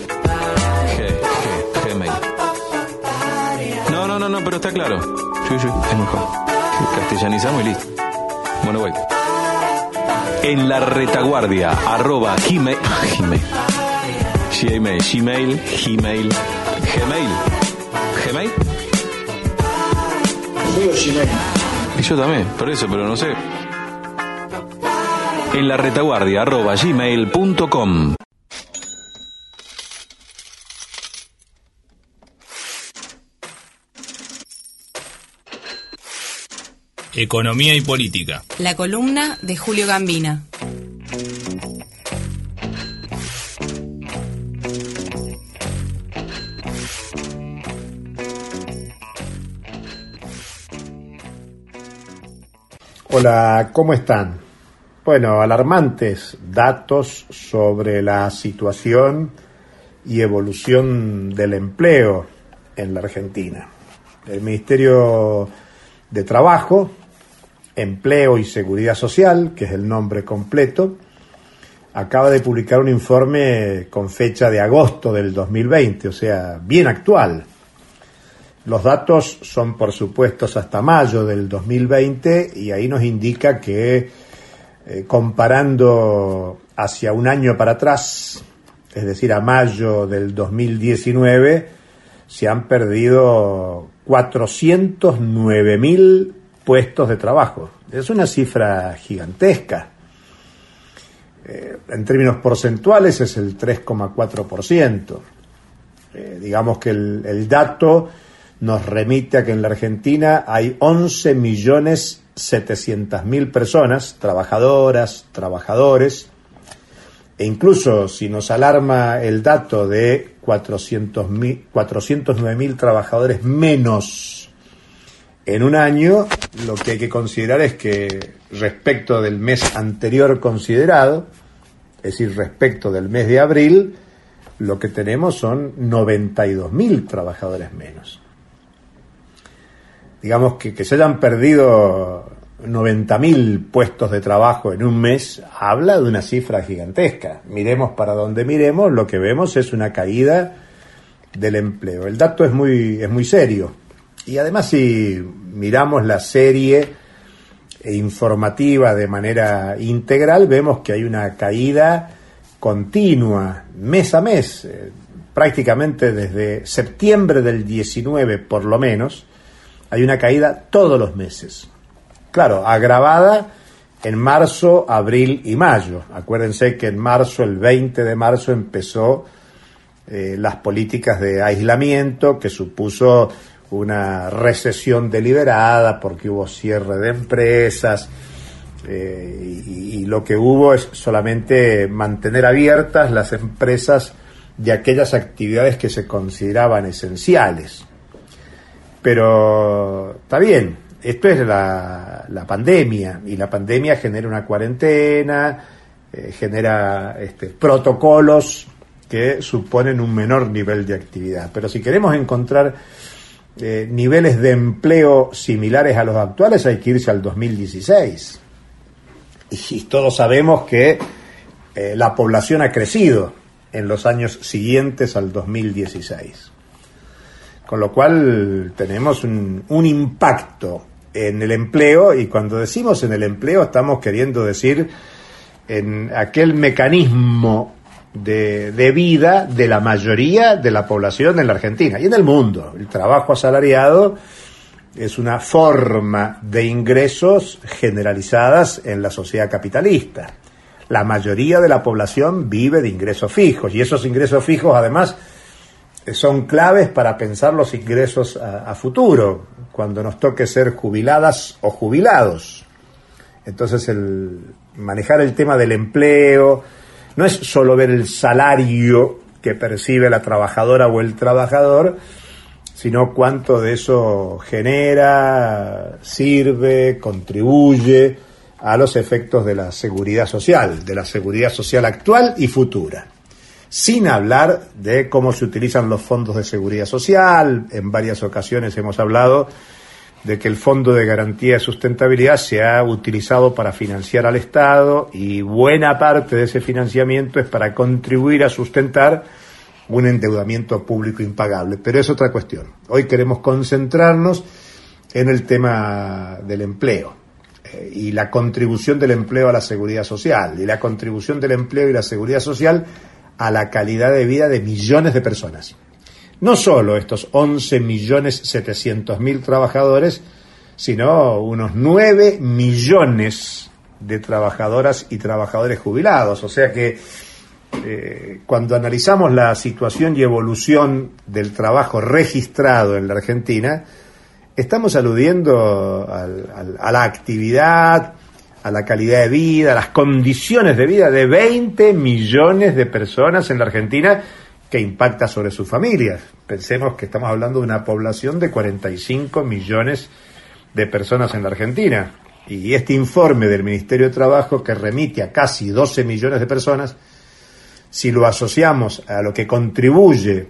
Gmail. No, no, no, no, pero está claro. Sí, sí, es mejor. Castellanizamos y listo. Bueno, voy. En la retaguardia, arroba Gmail. Gmail. Gmail, Gmail, Gmail. Gmail. Gmail. Digo Gmail. Y yo también, por eso, pero no sé. En la retaguardia arroba gmail punto com. Economía y política. La columna de Julio Gambina. Hola, ¿cómo están? Bueno, alarmantes datos sobre la situación y evolución del empleo en la Argentina. El Ministerio de Trabajo, Empleo y Seguridad Social, que es el nombre completo, acaba de publicar un informe con fecha de agosto del dos mil veinte, o sea, bien actual. Los datos son, por supuesto, hasta mayo del dos mil veinte y ahí nos indica que Eh, comparando hacia un año para atrás, es decir, a mayo del dos mil diecinueve, se han perdido cuatrocientos nueve mil puestos de trabajo. Es una cifra gigantesca. Eh, en términos porcentuales es el tres coma cuatro por ciento. Eh, digamos que el, el dato nos remite a que en la Argentina hay once millones setecientas mil personas, trabajadoras, trabajadores, e incluso si nos alarma el dato de cuatrocientos nueve mil trabajadores menos en un año, lo que hay que considerar es que respecto del mes anterior considerado, es decir, respecto del mes de abril, lo que tenemos son noventa y dos mil trabajadores menos. Digamos que, que se hayan perdido noventa mil puestos de trabajo en un mes, habla de una cifra gigantesca. Miremos para donde miremos, lo que vemos es una caída del empleo. El dato es muy, es muy serio. Y además, si miramos la serie informativa de manera integral, vemos que hay una caída continua, mes a mes, eh, prácticamente desde septiembre del diecinueve por lo menos, hay una caída todos los meses. Claro, agravada en marzo, abril y mayo. Acuérdense que en marzo, el veinte de marzo, empezó eh, las políticas de aislamiento, que supuso una recesión deliberada porque hubo cierre de empresas, eh, y, y lo que hubo es solamente mantener abiertas las empresas de aquellas actividades que se consideraban esenciales. Pero está bien, esto es la, la pandemia, y la pandemia genera una cuarentena, eh, genera este, protocolos que suponen un menor nivel de actividad. Pero si queremos encontrar eh, niveles de empleo similares a los actuales, hay que irse al dos mil dieciséis. Y, y todos sabemos que eh, la población ha crecido en los años siguientes al dos mil dieciséis. Con lo cual tenemos un, un impacto en el empleo, y cuando decimos en el empleo estamos queriendo decir en aquel mecanismo de, de vida de la mayoría de la población en la Argentina y en el mundo. El trabajo asalariado es una forma de ingresos generalizadas en la sociedad capitalista. La mayoría de la población vive de ingresos fijos, y esos ingresos fijos además son claves para pensar los ingresos a, a futuro, cuando nos toque ser jubiladas o jubilados. Entonces, el manejar el tema del empleo no es solo ver el salario que percibe la trabajadora o el trabajador, sino cuánto de eso genera, sirve, contribuye a los efectos de la seguridad social, de la seguridad social actual y futura. Sin hablar de cómo se utilizan los fondos de seguridad social. En varias ocasiones hemos hablado de que el Fondo de Garantía de Sustentabilidad se ha utilizado para financiar al Estado, y buena parte de ese financiamiento es para contribuir a sustentar un endeudamiento público impagable. Pero es otra cuestión. Hoy queremos concentrarnos en el tema del empleo eh, y la contribución del empleo a la seguridad social, y la contribución del empleo y la seguridad social a la calidad de vida de millones de personas. No solo estos once millones setecientos mil trabajadores, sino unos nueve millones de trabajadoras y trabajadores jubilados. O sea que eh, cuando analizamos la situación y evolución del trabajo registrado en la Argentina, estamos aludiendo al, al, a la actividad, a la calidad de vida, a las condiciones de vida de veinte millones de personas en la Argentina, que impacta sobre sus familias. Pensemos que estamos hablando de una población de cuarenta y cinco millones de personas en la Argentina. Y este informe del Ministerio de Trabajo, que remite a casi doce millones de personas, si lo asociamos a lo que contribuye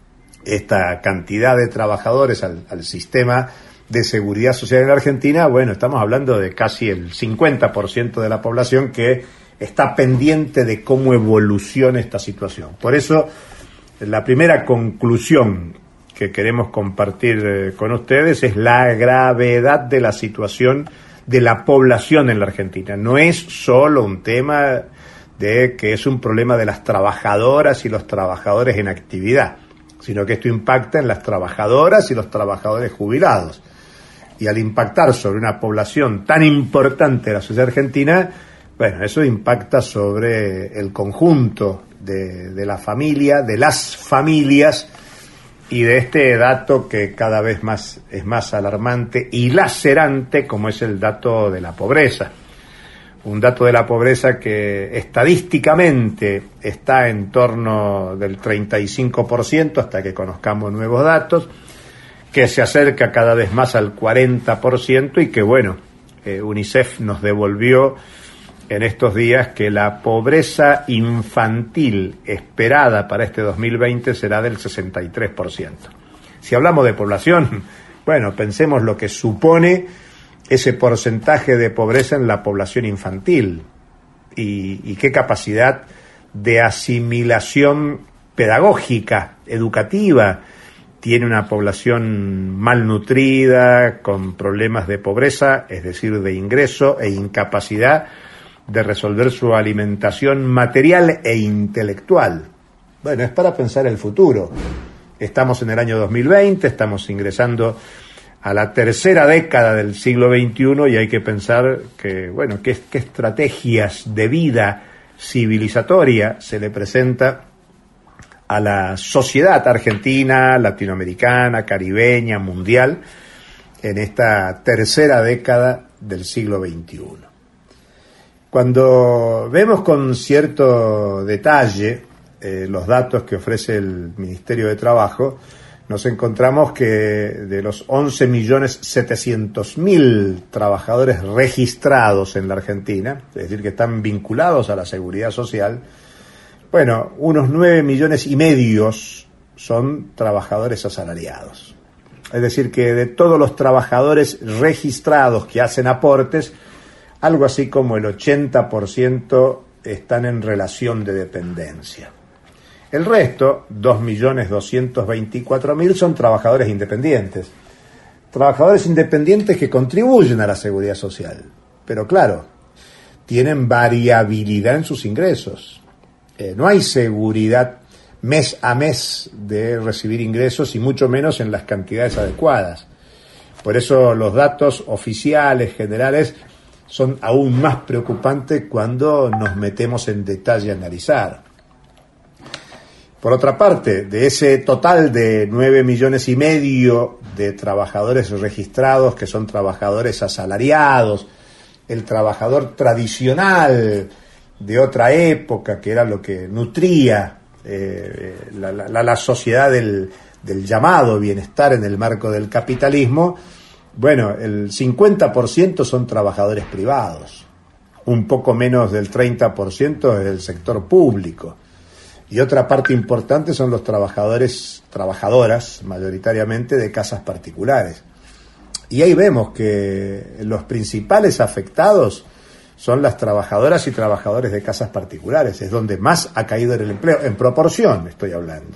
esta cantidad de trabajadores al, al sistema de seguridad social en la Argentina, bueno, estamos hablando de casi el cincuenta por ciento de la población que está pendiente de cómo evoluciona esta situación. Por eso, la primera conclusión que queremos compartir eh, con ustedes es la gravedad de la situación de la población en la Argentina. No es solo un tema de que es un problema de las trabajadoras y los trabajadores en actividad, sino que esto impacta en las trabajadoras y los trabajadores jubilados. Y al impactar sobre una población tan importante de la sociedad argentina, bueno, eso impacta sobre el conjunto de, de la familia, de las familias, y de este dato que cada vez más es más alarmante y lacerante, como es el dato de la pobreza. Un dato de la pobreza que estadísticamente está en torno del treinta y cinco por ciento hasta que conozcamos nuevos datos, que se acerca cada vez más al cuarenta por ciento y que, bueno, eh, UNICEF nos devolvió en estos días que la pobreza infantil esperada para este dos mil veinte será del sesenta y tres por ciento. Si hablamos de población, bueno, pensemos lo que supone ese porcentaje de pobreza en la población infantil y, y qué capacidad de asimilación pedagógica, educativa, tiene una población malnutrida, con problemas de pobreza, es decir, de ingreso e incapacidad de resolver su alimentación material e intelectual. Bueno, es para pensar el futuro. Estamos en el año dos mil veinte, estamos ingresando a la tercera década del siglo veintiuno y hay que pensar que, bueno, qué, qué estrategias de vida civilizatoria se le presenta a la sociedad argentina, latinoamericana, caribeña, mundial, en esta tercera década del siglo veintiuno. Cuando vemos con cierto detalle eh, los datos que ofrece el Ministerio de Trabajo, nos encontramos que de los once millones setecientos mil trabajadores registrados en la Argentina, es decir, que están vinculados a la seguridad social, bueno, unos nueve millones y medios son trabajadores asalariados. Es decir, que de todos los trabajadores registrados que hacen aportes, algo así como el ochenta por ciento están en relación de dependencia. El resto, dos millones doscientos veinticuatro mil, son trabajadores independientes. Trabajadores independientes que contribuyen a la seguridad social. Pero claro, tienen variabilidad en sus ingresos. Eh, no hay seguridad mes a mes de recibir ingresos y mucho menos en las cantidades adecuadas. Por eso los datos oficiales, generales, son aún más preocupantes cuando nos metemos en detalle a analizar. Por otra parte, de ese total de nueve millones y medio de trabajadores registrados, que son trabajadores asalariados, el trabajador tradicional de otra época, que era lo que nutría eh, la, la, la sociedad del, del llamado bienestar en el marco del capitalismo, bueno, el cincuenta por ciento son trabajadores privados, un poco menos del treinta por ciento es del sector público, y otra parte importante son los trabajadores, trabajadoras, mayoritariamente de casas particulares. Y ahí vemos que los principales afectados son las trabajadoras y trabajadores de casas particulares, es donde más ha caído el empleo, en proporción estoy hablando.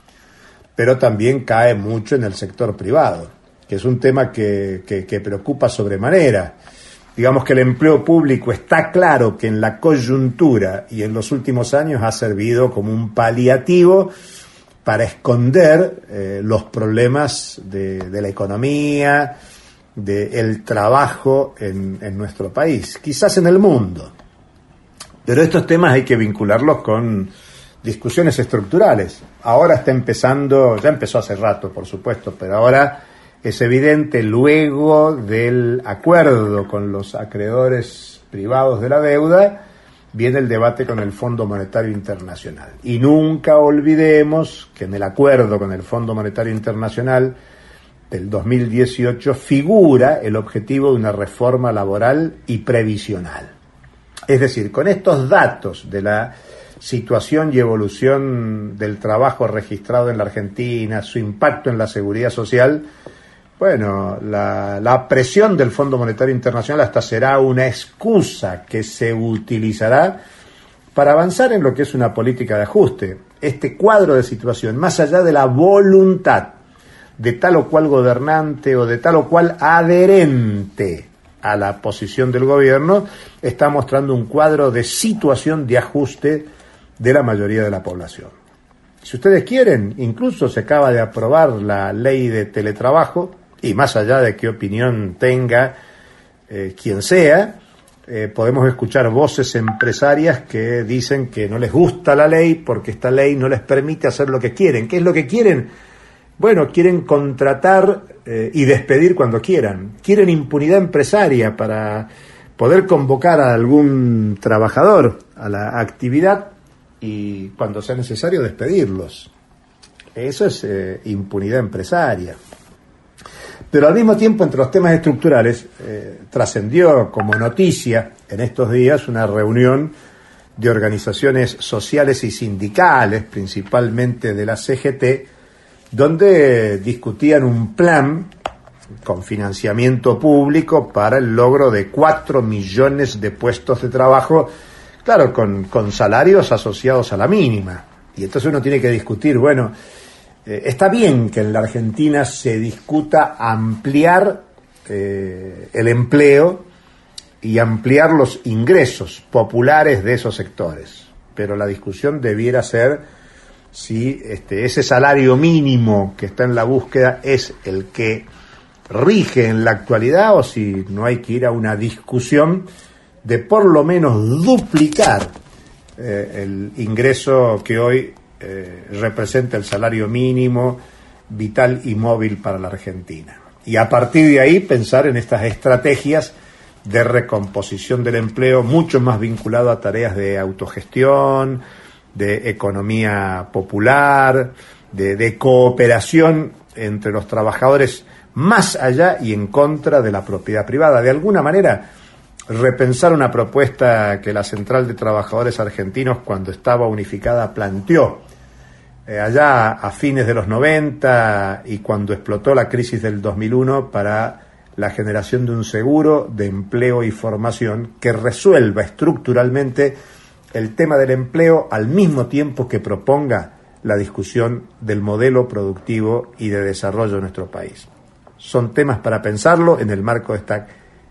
Pero también cae mucho en el sector privado, que es un tema que, que, que preocupa sobremanera. Digamos que el empleo público está claro que en la coyuntura y en los últimos años ha servido como un paliativo para esconder eh, los problemas de, de la economía, del trabajo en, en nuestro país, quizás en el mundo. Pero estos temas hay que vincularlos con discusiones estructurales. Ahora está empezando, ya empezó hace rato, por supuesto, pero ahora es evidente, luego del acuerdo con los acreedores privados de la deuda, viene el debate con el Fondo Monetario Internacional. Y nunca olvidemos que en el acuerdo con el Fondo Monetario Internacional del dos mil dieciocho figura el objetivo de una reforma laboral y previsional. Es decir, con estos datos de la situación y evolución del trabajo registrado en la Argentina, su impacto en la seguridad social, bueno, la, la presión del Fondo Monetario Internacional hasta será una excusa que se utilizará para avanzar en lo que es una política de ajuste. Este cuadro de situación, más allá de la voluntad de tal o cual gobernante o de tal o cual adherente a la posición del gobierno, está mostrando un cuadro de situación de ajuste de la mayoría de la población. Si ustedes quieren, incluso se acaba de aprobar la ley de teletrabajo, y más allá de qué opinión tenga eh, quien sea, eh, podemos escuchar voces empresarias que dicen que no les gusta la ley porque esta ley no les permite hacer lo que quieren. ¿Qué es lo que quieren? bueno, quieren contratar eh, y despedir cuando quieran, quieren impunidad empresaria para poder convocar a algún trabajador a la actividad y cuando sea necesario despedirlos. Eso es eh, impunidad empresaria. Pero al mismo tiempo, entre los temas estructurales, eh, trascendió como noticia en estos días una reunión de organizaciones sociales y sindicales, principalmente de la C G T, donde discutían un plan con financiamiento público para el logro de cuatro millones de puestos de trabajo, claro, con, con salarios asociados a la mínima. Y entonces uno tiene que discutir, bueno, eh, está bien que en la Argentina se discuta ampliar eh, el empleo y ampliar los ingresos populares de esos sectores, pero la discusión debiera ser si este, ese salario mínimo que está en la búsqueda es el que rige en la actualidad o si no hay que ir a una discusión de por lo menos duplicar eh, el ingreso que hoy eh, representa el salario mínimo vital y móvil para la Argentina. Y a partir de ahí pensar en estas estrategias de recomposición del empleo mucho más vinculado a tareas de autogestión, de economía popular, de, de cooperación entre los trabajadores más allá y en contra de la propiedad privada. De alguna manera, repensar una propuesta que la Central de Trabajadores Argentinos, cuando estaba unificada, planteó eh, allá a fines de los noventa y cuando explotó la crisis del dos mil uno para la generación de un seguro de empleo y formación que resuelva estructuralmente el tema del empleo al mismo tiempo que proponga la discusión del modelo productivo y de desarrollo de nuestro país. Son temas para pensarlo en el marco de esta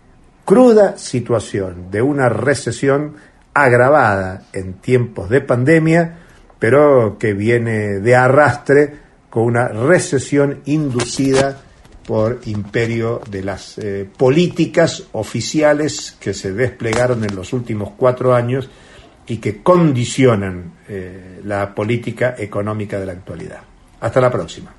cruda situación de una recesión agravada en tiempos de pandemia, pero que viene de arrastre con una recesión inducida por imperio de las eh, políticas oficiales que se desplegaron en los últimos cuatro años y que condicionan eh, la política económica de la actualidad. Hasta la próxima.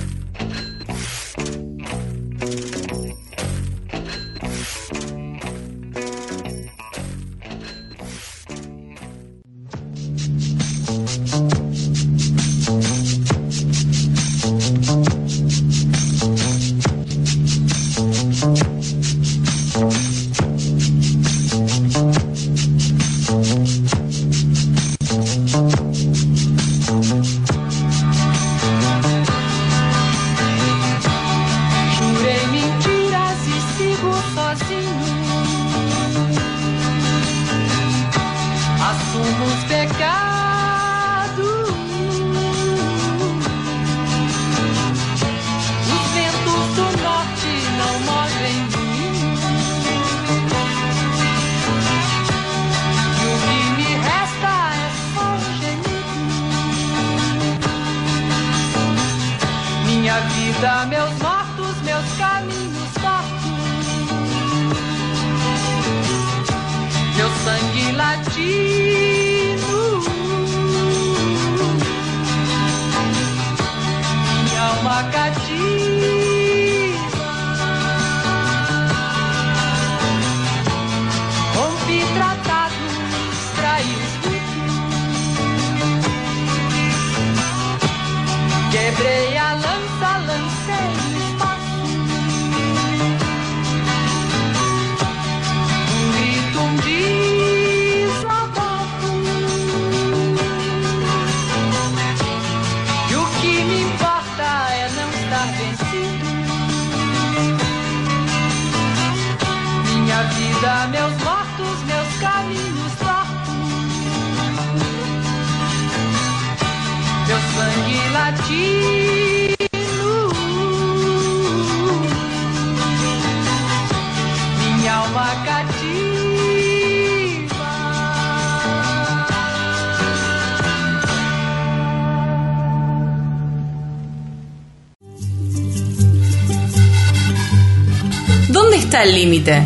¿Dónde está el límite?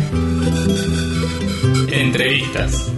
Entrevistas.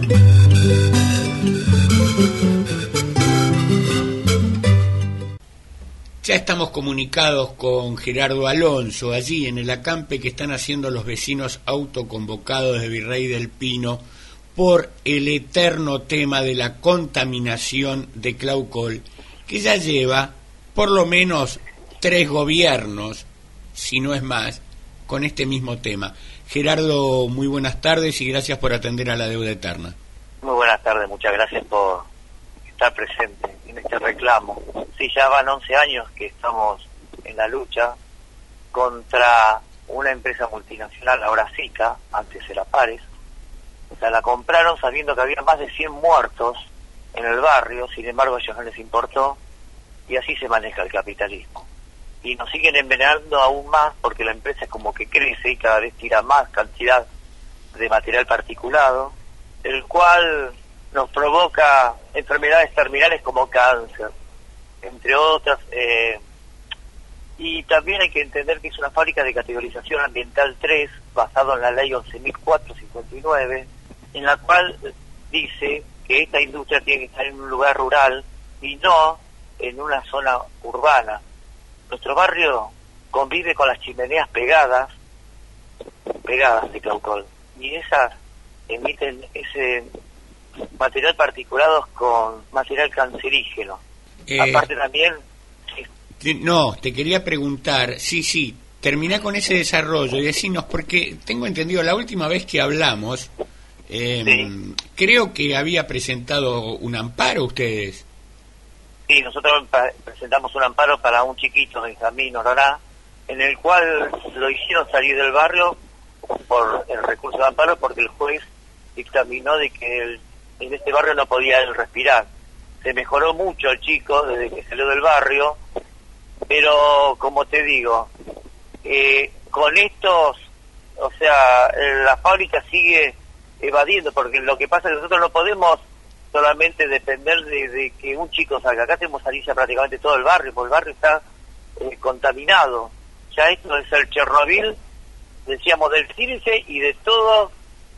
Ya estamos comunicados con Gerardo Alonso, allí en el acampe que están haciendo los vecinos autoconvocados de Virrey del Pino por el eterno tema de la contaminación de Claucol, que ya lleva por lo menos tres gobiernos, si no es más, con este mismo tema. Gerardo, muy buenas tardes y gracias por atender a La Deuda Eterna. Muy buenas tardes, muchas gracias por estar presente en este reclamo. Sí, ya van once años que estamos en la lucha contra una empresa multinacional, ahora SICA, antes era Pares. O sea, la compraron sabiendo que había más de cien muertos en el barrio, sin embargo a ellos no les importó, y así se maneja el capitalismo. Y nos siguen envenenando aún más porque la empresa es como que crece y cada vez tira más cantidad de material particulado, el cual nos provoca enfermedades terminales como cáncer, entre otras, eh, y también hay que entender que es una fábrica de categorización ambiental tres, basado en la ley once mil cuatrocientos cincuenta y nueve, en la cual dice que esta industria tiene que estar en un lugar rural y no en una zona urbana. Nuestro barrio convive con las chimeneas pegadas, pegadas de Claucol, y esas emiten ese material particulado con material cancerígeno. Eh, Aparte también... Sí. No, te quería preguntar, sí, sí, termina con ese desarrollo y decirnos, porque tengo entendido, la última vez que hablamos, eh, sí. creo que había presentado un amparo ustedes. Sí, nosotros presentamos un amparo para un chiquito, Benjamín Ororá, en el cual lo hicieron salir del barrio por el recurso de amparo porque el juez dictaminó de que el, en este barrio no podía él respirar. Se mejoró mucho el chico desde que salió del barrio, pero como te digo, eh, con estos, o sea, la fábrica sigue evadiendo, porque lo que pasa es que nosotros no podemos solamente depender de, de que un chico salga. Acá tenemos salida prácticamente todo el barrio, porque el barrio está eh, contaminado. Ya esto es el Chernobyl, decíamos, del sílice y de todo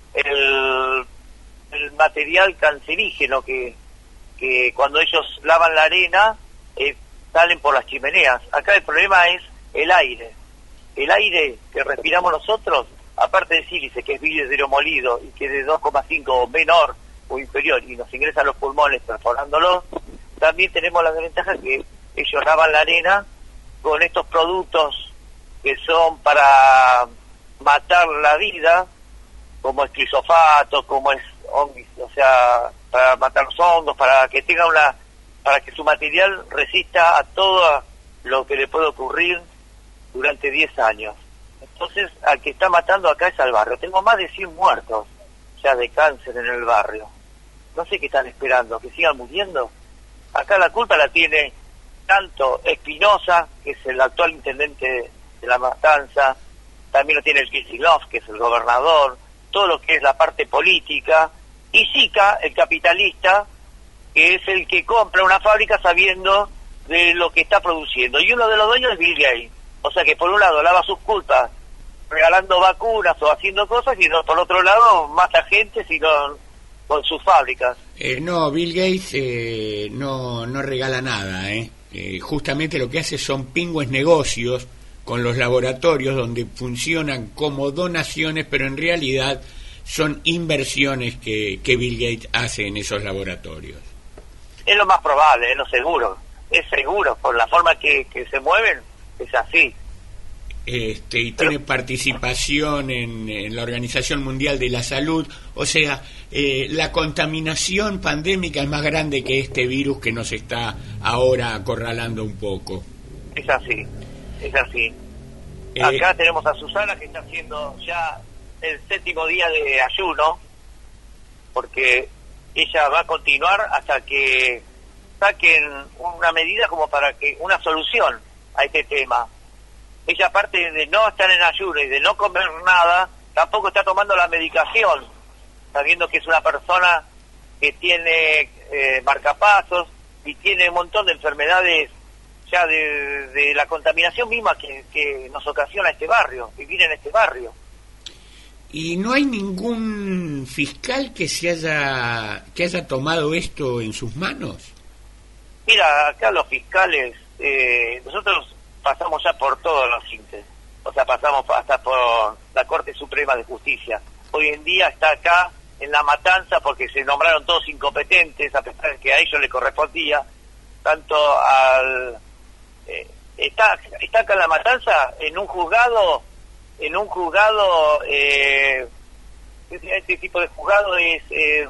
el, el material cancerígeno que, que cuando ellos lavan la arena eh, salen por las chimeneas. Acá el problema es el aire. El aire que respiramos nosotros, aparte del sílice, que es vidrio molido y que es de dos coma cinco o menor o inferior y nos ingresa a los pulmones perforándolos, también tenemos la desventaja que ellos lavan la arena con estos productos que son para matar la vida, como es glifosato, como es, o sea, para matar los hongos, para que tenga una, para que su material resista a todo lo que le puede ocurrir durante diez años. Entonces, al que está matando acá es al barrio. Tengo más de cien muertos ya de cáncer en el barrio. No sé qué están esperando, que sigan muriendo. Acá la culpa la tiene tanto Espinosa, que es el actual intendente de La Matanza, también lo tiene el Kicillof, que es el gobernador, todo lo que es la parte política, y SICA, el capitalista, que es el que compra una fábrica sabiendo de lo que está produciendo. Y uno de los dueños es Bill Gates. O sea que por un lado lava sus culpas regalando vacunas o haciendo cosas, y no, por otro lado mata gente sino con sus fábricas. Eh, no, Bill Gates eh, no, no regala nada, ¿eh? Eh, justamente lo que hace son pingües negocios con los laboratorios donde funcionan como donaciones, pero en realidad son inversiones que, que Bill Gates hace en esos laboratorios. Es lo más probable, es lo seguro, es seguro, por la forma que, que se mueven, es así. Este, y tiene participación en, en la Organización Mundial de la Salud, o sea, eh, la contaminación pandémica es más grande que este virus que nos está ahora acorralando un poco. Es así, es así. Eh, Acá tenemos a Susana que está haciendo ya el séptimo día de ayuno, porque ella va a continuar hasta que saquen una medida como para que, una solución a este tema. Ella, aparte de no estar en ayuno y de no comer nada, tampoco está tomando la medicación, sabiendo que es una persona que tiene eh, marcapasos y tiene un montón de enfermedades ya de, de la contaminación misma que, que nos ocasiona este barrio, vivir en este barrio. ¿Y no hay ningún fiscal que se haya que haya tomado esto en sus manos? Mira, acá los fiscales eh, nosotros pasamos ya por todos los índices, o sea, pasamos hasta por la Corte Suprema de Justicia. Hoy en día está acá en La Matanza porque se nombraron todos incompetentes, a pesar de que a ellos les correspondía, tanto al... Eh, está, está acá en La Matanza, en un juzgado, en un juzgado, eh, este tipo de juzgado es eh,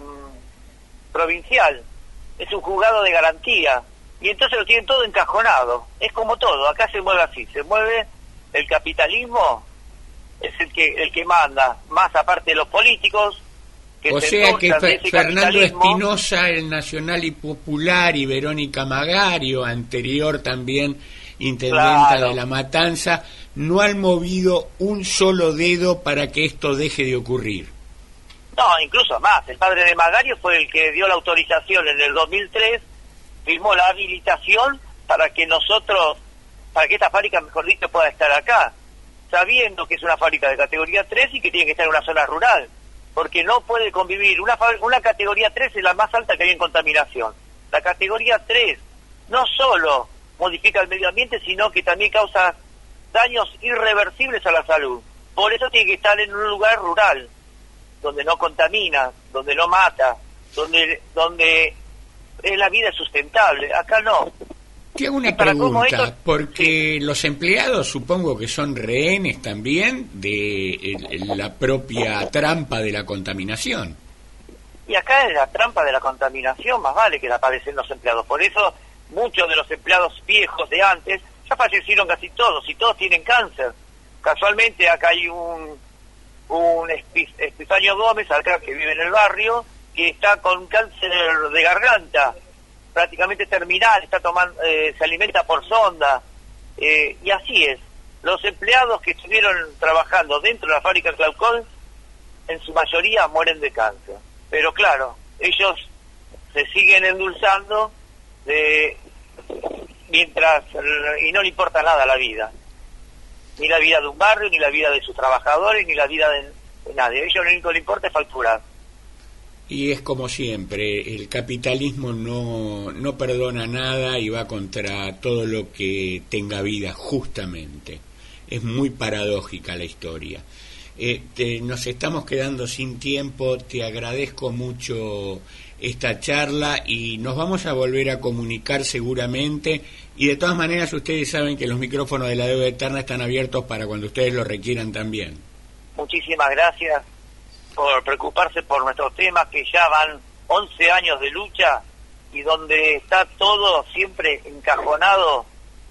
provincial, es un juzgado de garantía, y entonces lo tienen todo encajonado. Es como todo, acá se mueve así, se mueve el capitalismo, es el que el que manda, más aparte de los políticos, que o se sea que endulzan de Fe- ese Fernando capitalismo. Espinosa, el Nacional y Popular, y Verónica Magario, anterior también intendenta Claro. de La Matanza, no han movido un solo dedo para que esto deje de ocurrir. No, incluso más, el padre de Magario fue el que dio la autorización en el dos mil tres, firmó la habilitación para que nosotros, para que esta fábrica, mejor dicho, pueda estar acá, sabiendo que es una fábrica de categoría tres y que tiene que estar en una zona rural, porque no puede convivir. Una, fá- una categoría tres es la más alta que hay en contaminación. La categoría tres no solo modifica el medio ambiente, sino que también causa daños irreversibles a la salud. Por eso tiene que estar en un lugar rural, donde no contamina, donde no mata, donde donde eh, la vida es sustentable. Acá no. Te hago una Y para cómo pregunta, esto- porque los empleados supongo que son rehenes también de el- la propia trampa de la contaminación. Y acá es la trampa de la contaminación, más vale que la padecen los empleados. Por eso muchos de los empleados viejos de antes ya fallecieron casi todos, y todos tienen cáncer. Casualmente acá hay un, un Espi- Epifanio Gómez, acá que vive en el barrio, que está con cáncer de garganta, prácticamente terminal, está tomando, eh, se alimenta por sonda, eh, y así es. Los empleados que estuvieron trabajando dentro de la fábrica Claucol, en su mayoría mueren de cáncer. Pero claro, ellos se siguen endulzando de, mientras y no le importa nada la vida, ni la vida de un barrio, ni la vida de sus trabajadores, ni la vida de, de nadie. A ellos lo único que le importa es facturar. Y es como siempre, el capitalismo no, no perdona nada y va contra todo lo que tenga vida, justamente. Es muy paradójica la historia. Eh, te- nos estamos quedando sin tiempo, te agradezco mucho esta charla y nos vamos a volver a comunicar seguramente, y de todas maneras ustedes saben que los micrófonos de La Deuda Eterna están abiertos para cuando ustedes lo requieran también. Muchísimas gracias por preocuparse por nuestros temas, que ya van once años de lucha y donde está todo siempre encajonado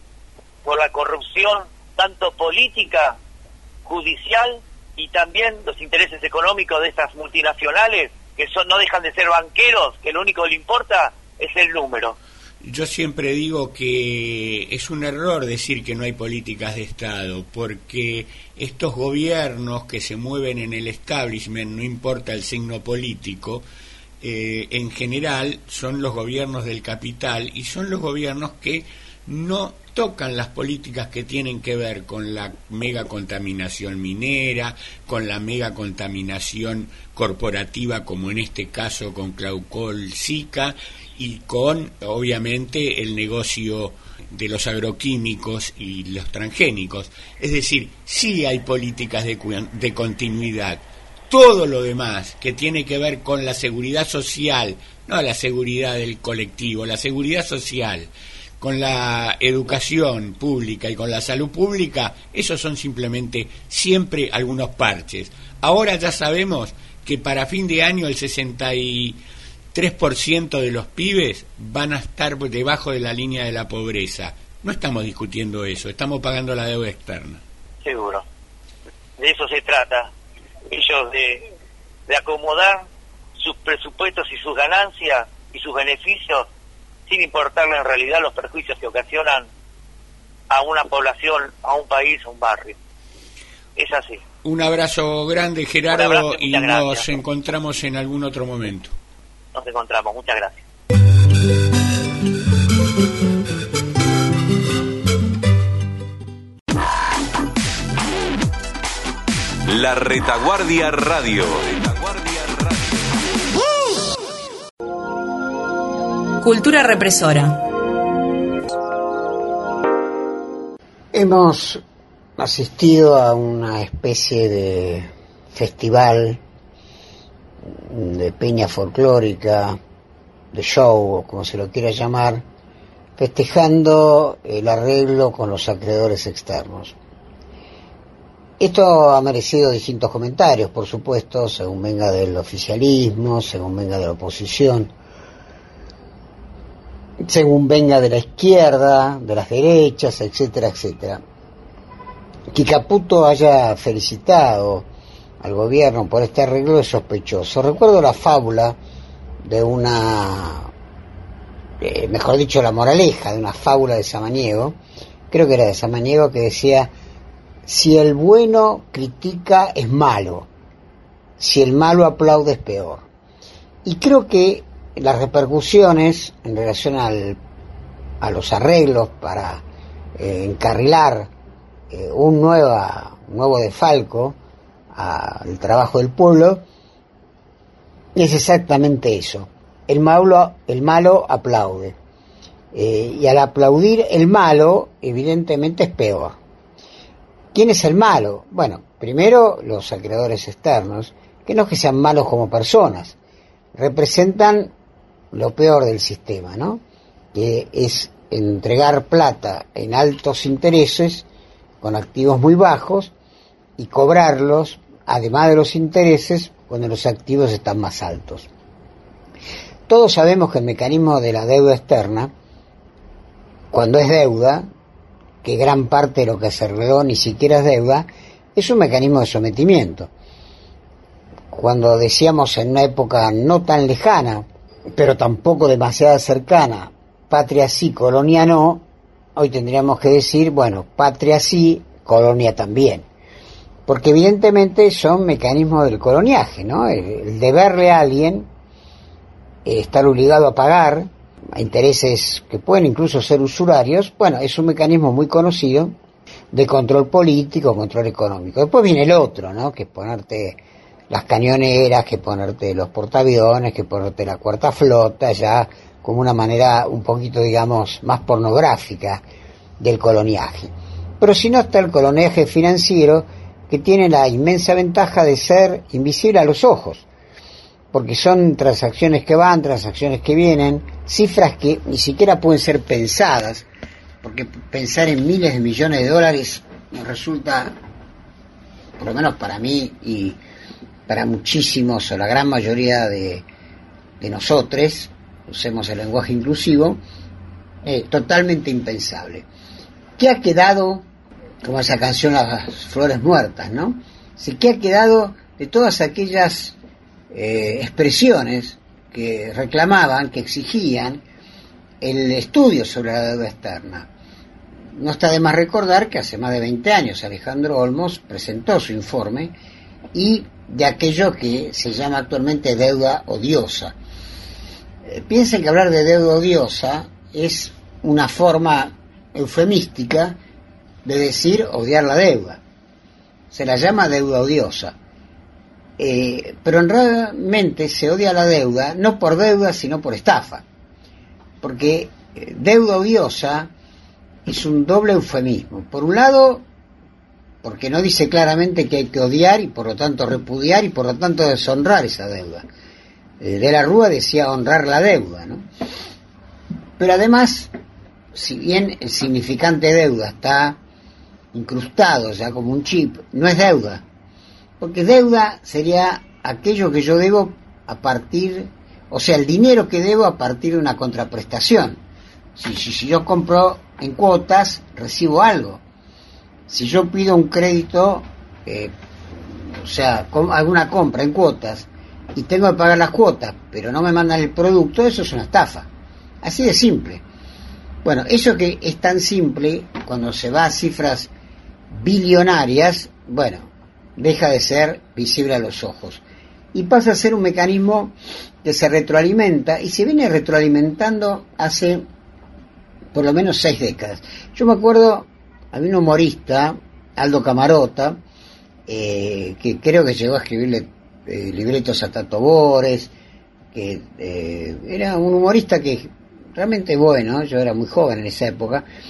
por la corrupción, tanto política, judicial, y también los intereses económicos de estas multinacionales, que son no dejan de ser banqueros, que lo único que le importa es el número. Yo siempre digo que es un error decir que no hay políticas de Estado, porque estos gobiernos que se mueven en el establishment, no importa el signo político, eh, en general son los gobiernos del capital, y son los gobiernos que no tocan las políticas que tienen que ver con la mega contaminación minera, con la mega contaminación corporativa, como en este caso con Claucol Sica, y con, obviamente, el negocio de los agroquímicos y los transgénicos. Es decir, sí hay políticas de, cu- de continuidad. Todo lo demás que tiene que ver con la seguridad social, no la seguridad del colectivo, la seguridad social, con la educación pública y con la salud pública, esos son simplemente siempre algunos parches. Ahora ya sabemos que para fin de año el sesenta y tres por ciento de los pibes van a estar debajo de la línea de la pobreza. No estamos discutiendo eso, estamos pagando la deuda externa. Seguro. De eso se trata. Ellos de, de acomodar sus presupuestos y sus ganancias y sus beneficios sin importarle en realidad los perjuicios que ocasionan a una población, a un país, a un barrio. Es así. Un abrazo grande, Gerardo, Un abrazo, y muchas nos gracias. encontramos en algún otro momento. Nos encontramos. Muchas gracias. La Retaguardia Radio. Cultura represora. Hemos asistido a una especie de festival, de peña folclórica, de show, como se lo quiera llamar, festejando el arreglo con los acreedores externos. Esto ha merecido distintos comentarios, por supuesto, según venga del oficialismo, según venga de la oposición, según venga de la izquierda, de las derechas, etcétera, etcétera. Que Caputo haya felicitado al gobierno por este arreglo es sospechoso. Recuerdo la fábula de una, eh, mejor dicho, la moraleja de una fábula de Samaniego, creo que era de Samaniego, que decía: si el bueno critica es malo, si el malo aplaude es peor. Y creo que las repercusiones en relación al, a los arreglos para eh, encarrilar eh, un nueva, nuevo defalco al trabajo del pueblo es exactamente eso. El malo, el malo aplaude, eh, y al aplaudir el malo evidentemente es peor. ¿Quién es el malo? Bueno, primero los acreedores externos, que no es que sean malos como personas, representan lo peor del sistema, ¿no? Que es entregar plata en altos intereses con activos muy bajos y cobrarlos, además de los intereses, cuando los activos están más altos. Todos sabemos que el mecanismo de la deuda externa, cuando es deuda, que gran parte de lo que se arregló ni siquiera es deuda, es un mecanismo de sometimiento. Cuando decíamos en una época no tan lejana, pero tampoco demasiado cercana, patria sí, colonia no, hoy tendríamos que decir, bueno, patria sí, colonia también. Porque evidentemente son mecanismos del coloniaje, ¿no? El, el deberle a alguien, eh, estar obligado a pagar a intereses que pueden incluso ser usurarios, bueno, es un mecanismo muy conocido de control político, control económico. Después viene el otro, ¿no? Que es ponerte las cañoneras, que ponerte los portaaviones, que ponerte la cuarta flota, ya como una manera un poquito, digamos, más pornográfica del coloniaje. Pero si no está el coloniaje financiero, que tiene la inmensa ventaja de ser invisible a los ojos, porque son transacciones que van, transacciones que vienen, cifras que ni siquiera pueden ser pensadas, porque pensar en miles de millones de dólares nos resulta, por lo menos para mí y para muchísimos o la gran mayoría de, de nosotros, usemos el lenguaje inclusivo, eh, totalmente impensable. ¿Qué ha quedado, como esa canción Las Flores Muertas, ¿no? Sí, ¿qué ha quedado de todas aquellas eh, expresiones que reclamaban, que exigían el estudio sobre la deuda externa? No está de más recordar que hace más de veinte años Alejandro Olmos presentó su informe y de aquello que se llama actualmente deuda odiosa. Eh, piensen que hablar de deuda odiosa es una forma eufemística de decir odiar la deuda. Se la llama deuda odiosa. Eh, pero realmente se odia la deuda no por deuda sino por estafa. Porque eh, deuda odiosa es un doble eufemismo. Por un lado, porque no dice claramente que hay que odiar y por lo tanto repudiar y por lo tanto deshonrar esa deuda. Eh, de la Rúa decía honrar la deuda, ¿no? Pero además, si bien el significante deuda está incrustado ya como un chip, no es deuda, porque deuda sería aquello que yo debo a partir, o sea, el dinero que debo a partir de una contraprestación. Si, si, si yo compro en cuotas, recibo algo. Si yo pido un crédito, eh, o sea, com- alguna compra en cuotas, y tengo que pagar las cuotas, pero no me mandan el producto, eso es una estafa. Así de simple. Bueno, eso que es tan simple, cuando se va a cifras billonarias, bueno, deja de ser visible a los ojos. Y pasa a ser un mecanismo que se retroalimenta, y se viene retroalimentando hace por lo menos seis décadas. Yo me acuerdo, había un humorista, Aldo Camarota, eh, que creo que llegó a escribirle eh, libretos a Tato Bores, que eh, era un humorista que realmente bueno, yo era muy joven en esa época,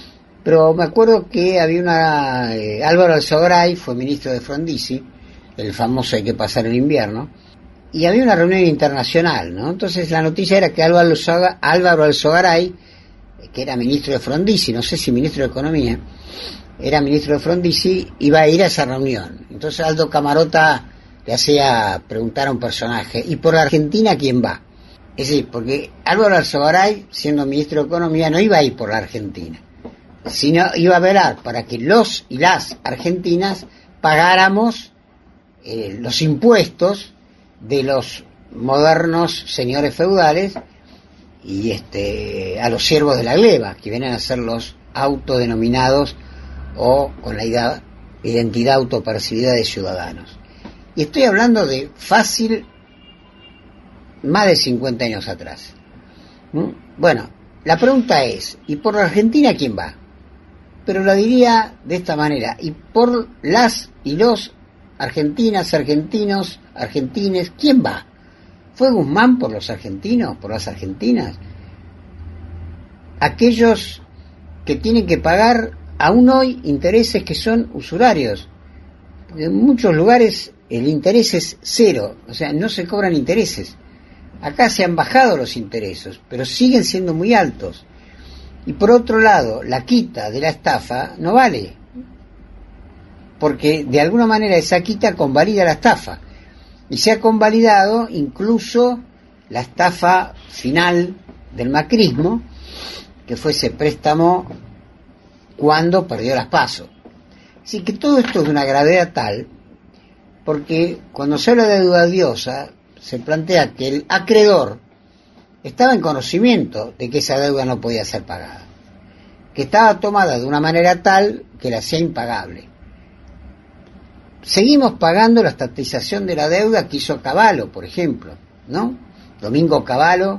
Pero me acuerdo que había una... Eh, Álvaro Alzogaray fue ministro de Frondizi, el famoso hay que pasar el invierno, y había una reunión internacional, ¿no? Entonces la noticia era que Álvaro, Alzoga, Álvaro Alzogaray, que era ministro de Frondizi, no sé si ministro de Economía, era ministro de Frondizi, iba a ir a esa reunión. Entonces Aldo Camarota le hacía preguntar a un personaje, ¿y por la Argentina quién va? Es decir, porque Álvaro Alzogaray, siendo ministro de Economía, no iba a ir por la Argentina, sino iba a velar para que los y las argentinas pagáramos eh, los impuestos de los modernos señores feudales y este a los siervos de la gleba, que vienen a ser los autodenominados o con la idea, identidad autopercibida de ciudadanos. Y estoy hablando de fácil más de cincuenta años atrás. ¿Mm? Bueno, la pregunta es, ¿y por la Argentina quién va? Pero lo diría de esta manera, ¿y por las y los argentinas, argentinos, argentines, quién va? ¿Fue Guzmán por los argentinos, por las argentinas? Aquellos que tienen que pagar aún hoy intereses que son usurarios. Porque en muchos lugares el interés es cero, o sea, no se cobran intereses. Acá se han bajado los intereses, pero siguen siendo muy altos. Y por otro lado, la quita de la estafa no vale, porque de alguna manera esa quita convalida la estafa. Y se ha convalidado incluso la estafa final del macrismo, que fue ese préstamo cuando perdió las PASO. Así que todo esto es de una gravedad tal, porque cuando se habla de deuda odiosa, se plantea que el acreedor estaba en conocimiento de que esa deuda no podía ser pagada, que estaba tomada de una manera tal que la hacía impagable. Seguimos pagando la estatización de la deuda que hizo Cavallo, por ejemplo, ¿no? Domingo Cavallo,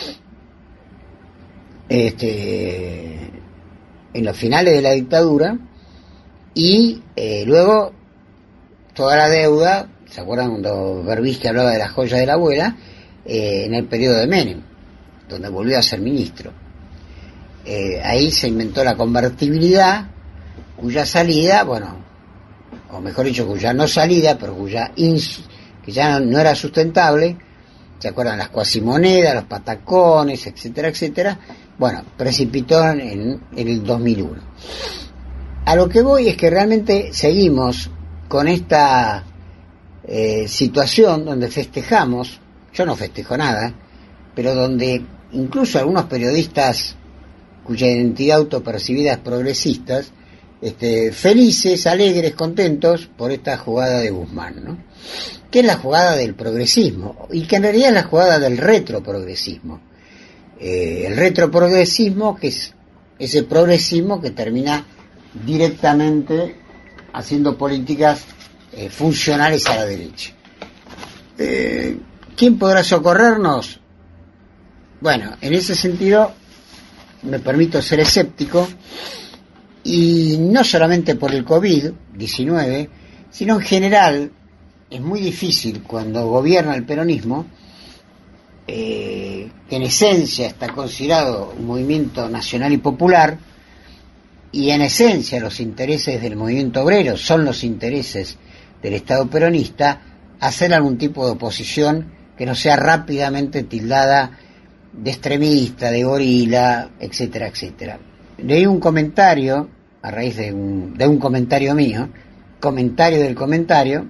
este, en los finales de la dictadura, y eh, luego toda la deuda, ¿se acuerdan cuando Berbisky hablaba de la joya de la abuela? Eh, en el periodo de Menem, donde volvió a ser ministro. Eh, ahí se inventó la convertibilidad, cuya salida, bueno, o mejor dicho, cuya no salida, pero cuya ins, que ya no, no era sustentable. ¿Se acuerdan? Las cuasimonedas, los patacones, etcétera, etcétera. Bueno, precipitó en, en el dos mil uno. A lo que voy es que realmente seguimos con esta eh, situación donde festejamos, yo no festejo nada, pero donde incluso algunos periodistas cuya identidad autopercibida es progresistas, este, felices, alegres, contentos por esta jugada de Guzmán, ¿no? Que es la jugada del progresismo, y que en realidad es la jugada del retroprogresismo. Eh, el retroprogresismo, que es ese progresismo que termina directamente haciendo políticas eh, funcionales a la derecha. Eh, ¿Quién podrá socorrernos? Bueno, en ese sentido me permito ser escéptico, y no solamente por el COVID diecinueve, sino en general. Es muy difícil cuando gobierna el peronismo, eh, que en esencia está considerado un movimiento nacional y popular, y en esencia los intereses del movimiento obrero son los intereses del Estado peronista, hacer algún tipo de oposición que no sea rápidamente tildada de extremista, de gorila, etcétera, etcétera. Leí un comentario, a raíz de un, de un comentario mío, comentario del comentario,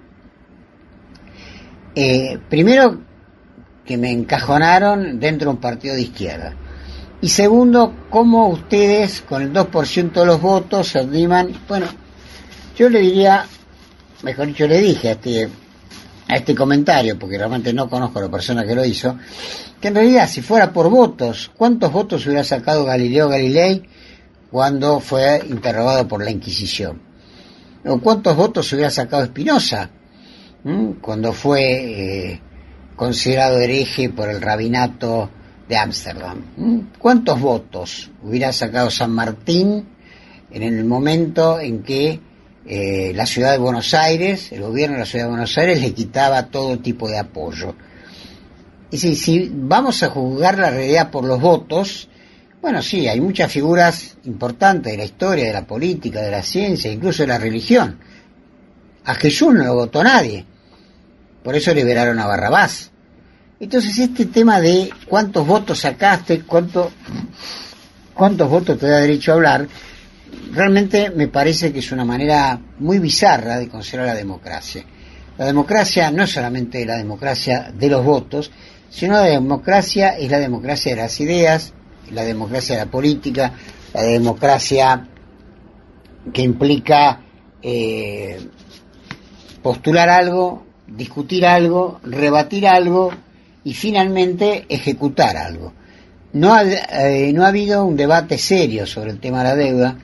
eh, primero que me encajonaron dentro de un partido de izquierda, y segundo, cómo ustedes con el dos por ciento de los votos se animan. Bueno, yo le diría, mejor dicho, le dije a este, a este comentario, porque realmente no conozco a la persona que lo hizo, que en realidad si fuera por votos, ¿cuántos votos hubiera sacado Galileo Galilei cuando fue interrogado por la Inquisición? ¿O cuántos votos hubiera sacado Spinoza ¿Mm? cuando fue eh, considerado hereje por el rabinato de Ámsterdam? ¿Mm? ¿Cuántos votos hubiera sacado San Martín en el momento en que eh, la ciudad de Buenos Aires, el gobierno de la ciudad de Buenos Aires, le quitaba todo tipo de apoyo? Es decir, si vamos a juzgar la realidad por los votos, Bueno, sí, hay muchas figuras importantes de la historia, de la política, de la ciencia, incluso de la religión. A Jesús no lo votó nadie, por eso liberaron a Barrabás. Entonces este tema de cuántos votos sacaste, cuánto, cuántos votos te da derecho a hablar, realmente me parece que es una manera muy bizarra de considerar la democracia. La democracia no es solamente la democracia de los votos, sino la democracia es la democracia de las ideas, la democracia de la política, la democracia que implica eh, postular algo, discutir algo, rebatir algo y finalmente ejecutar algo. No ha, eh, no ha habido un debate serio sobre el tema de la deuda.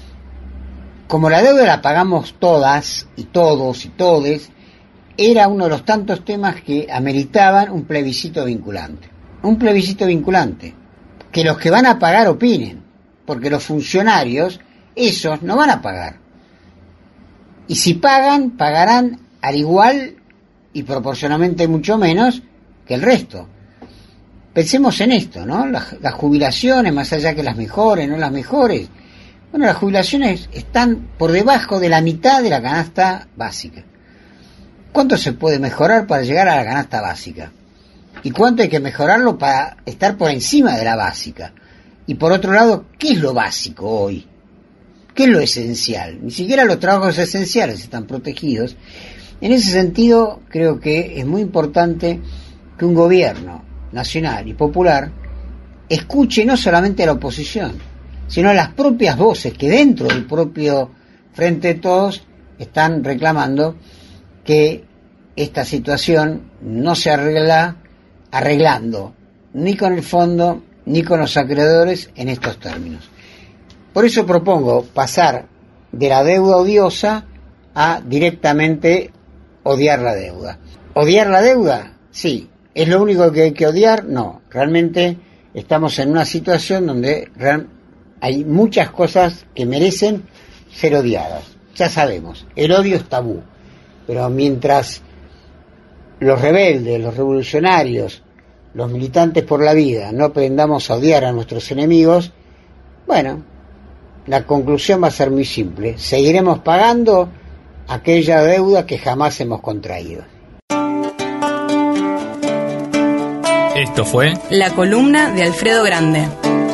Como la deuda la pagamos todas y todos y todes, era uno de los tantos temas que ameritaban un plebiscito vinculante. Un plebiscito vinculante. Que los que van a pagar opinen, porque los funcionarios, esos no van a pagar. Y si pagan, pagarán al igual y proporcionalmente mucho menos que el resto. Pensemos en esto, ¿no? Las, las jubilaciones, más allá que las mejores, no las mejores. Bueno, las jubilaciones están por debajo de la mitad de la canasta básica. ¿Cuánto se puede mejorar para llegar a la canasta básica? ¿Y cuánto hay que mejorarlo para estar por encima de la básica? Y por otro lado, ¿qué es lo básico hoy? ¿Qué es lo esencial? Ni siquiera los trabajos esenciales están protegidos. En ese sentido, creo que es muy importante que un gobierno nacional y popular escuche no solamente a la oposición, sino a las propias voces que dentro del propio Frente de Todos están reclamando que esta situación no se arregla arreglando ni con el fondo ni con los acreedores en estos términos. Por eso propongo pasar de la deuda odiosa a directamente odiar la deuda. ¿Odiar la deuda? Sí. ¿Es lo único que hay que odiar? No. Realmente estamos en una situación donde real, hay muchas cosas que merecen ser odiadas. Ya sabemos, el odio es tabú. Pero mientras los rebeldes, los revolucionarios, los militantes por la vida no aprendamos a odiar a nuestros enemigos, bueno, la conclusión va a ser muy simple. Seguiremos pagando aquella deuda que jamás hemos contraído. Esto fue la columna de Alfredo Grande.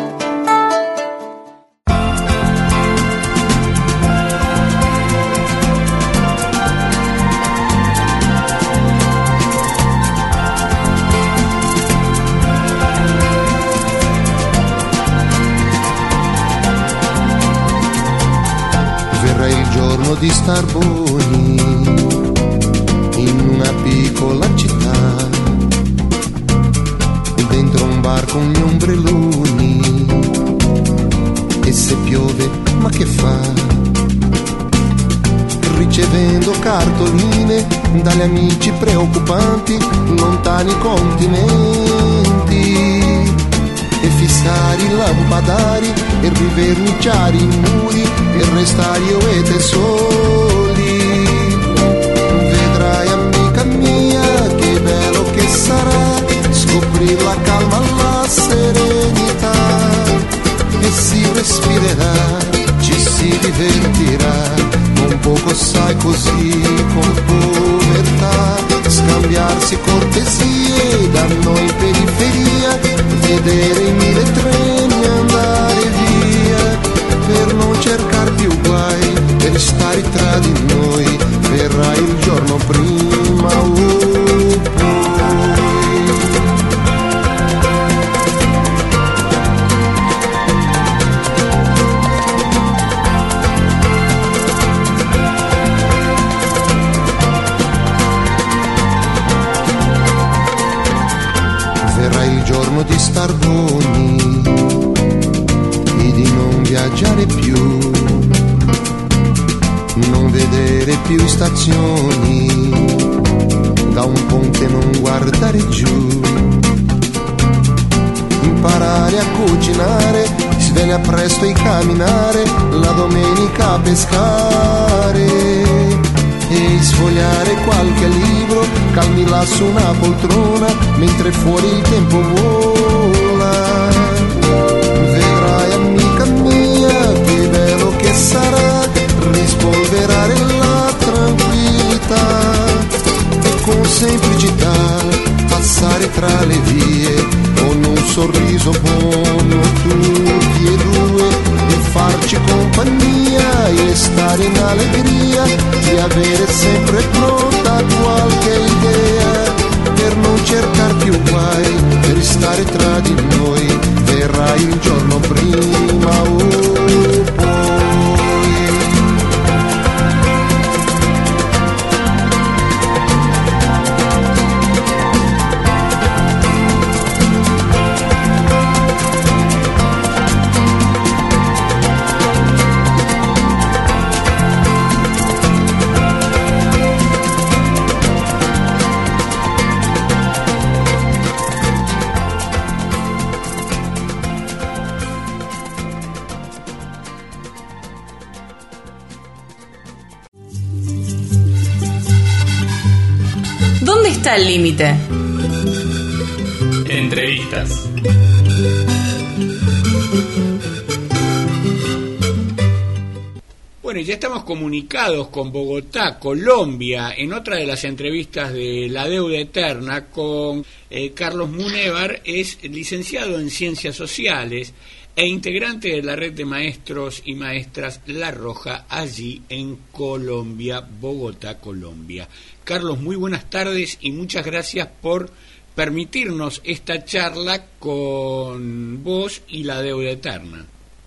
Di star buoni in una piccola città, dentro un bar con gli ombrelloni, e se piove ma che fa, ricevendo cartoline dagli amici preoccupanti, lontani continenti, e fissare i lampadari e riverniciare i muri e restare io e te soli. Vedrai amica mia che bello che sarà scoprire la calma, la serenità, e si respirerà, ci si divertirà, un poco sai così con povertà, scambiarsi cortesie da noi in periferia, vedere i mille treni andare via, per non cercare più guai, per stare tra di noi, verrà il giorno prima o poi. Verrà il giorno di star buoni e di non viaggiare più, non vedere più stazioni, da un ponte non guardare giù, imparare a cucinare, sveglia presto e camminare, la domenica a pescare, e sfogliare qualche libro, calmi là su una poltrona, mentre fuori il tempo vola. vai amica mia, che bello che sarà rispolverare la tranquillità e con semplicità passare tra le vie con un sorriso buono tutti e due e farci compagnia e stare in allegria di avere sempre pronta qualche idea per non cercar più guai, per stare tra di noi, verrà il giorno prima o poi. ¿Dónde está el límite? Entrevistas. Bueno, ya estamos comunicados con Bogotá, Colombia, en otra de las entrevistas de La Deuda Eterna con eh, Carlos Munevar. Es licenciado en Ciencias Sociales e integrante de la red de maestros y maestras La Roja, allí en Colombia, Bogotá, Colombia. Carlos, muy buenas tardes y muchas gracias por permitirnos esta charla con vos y La Deuda Eterna.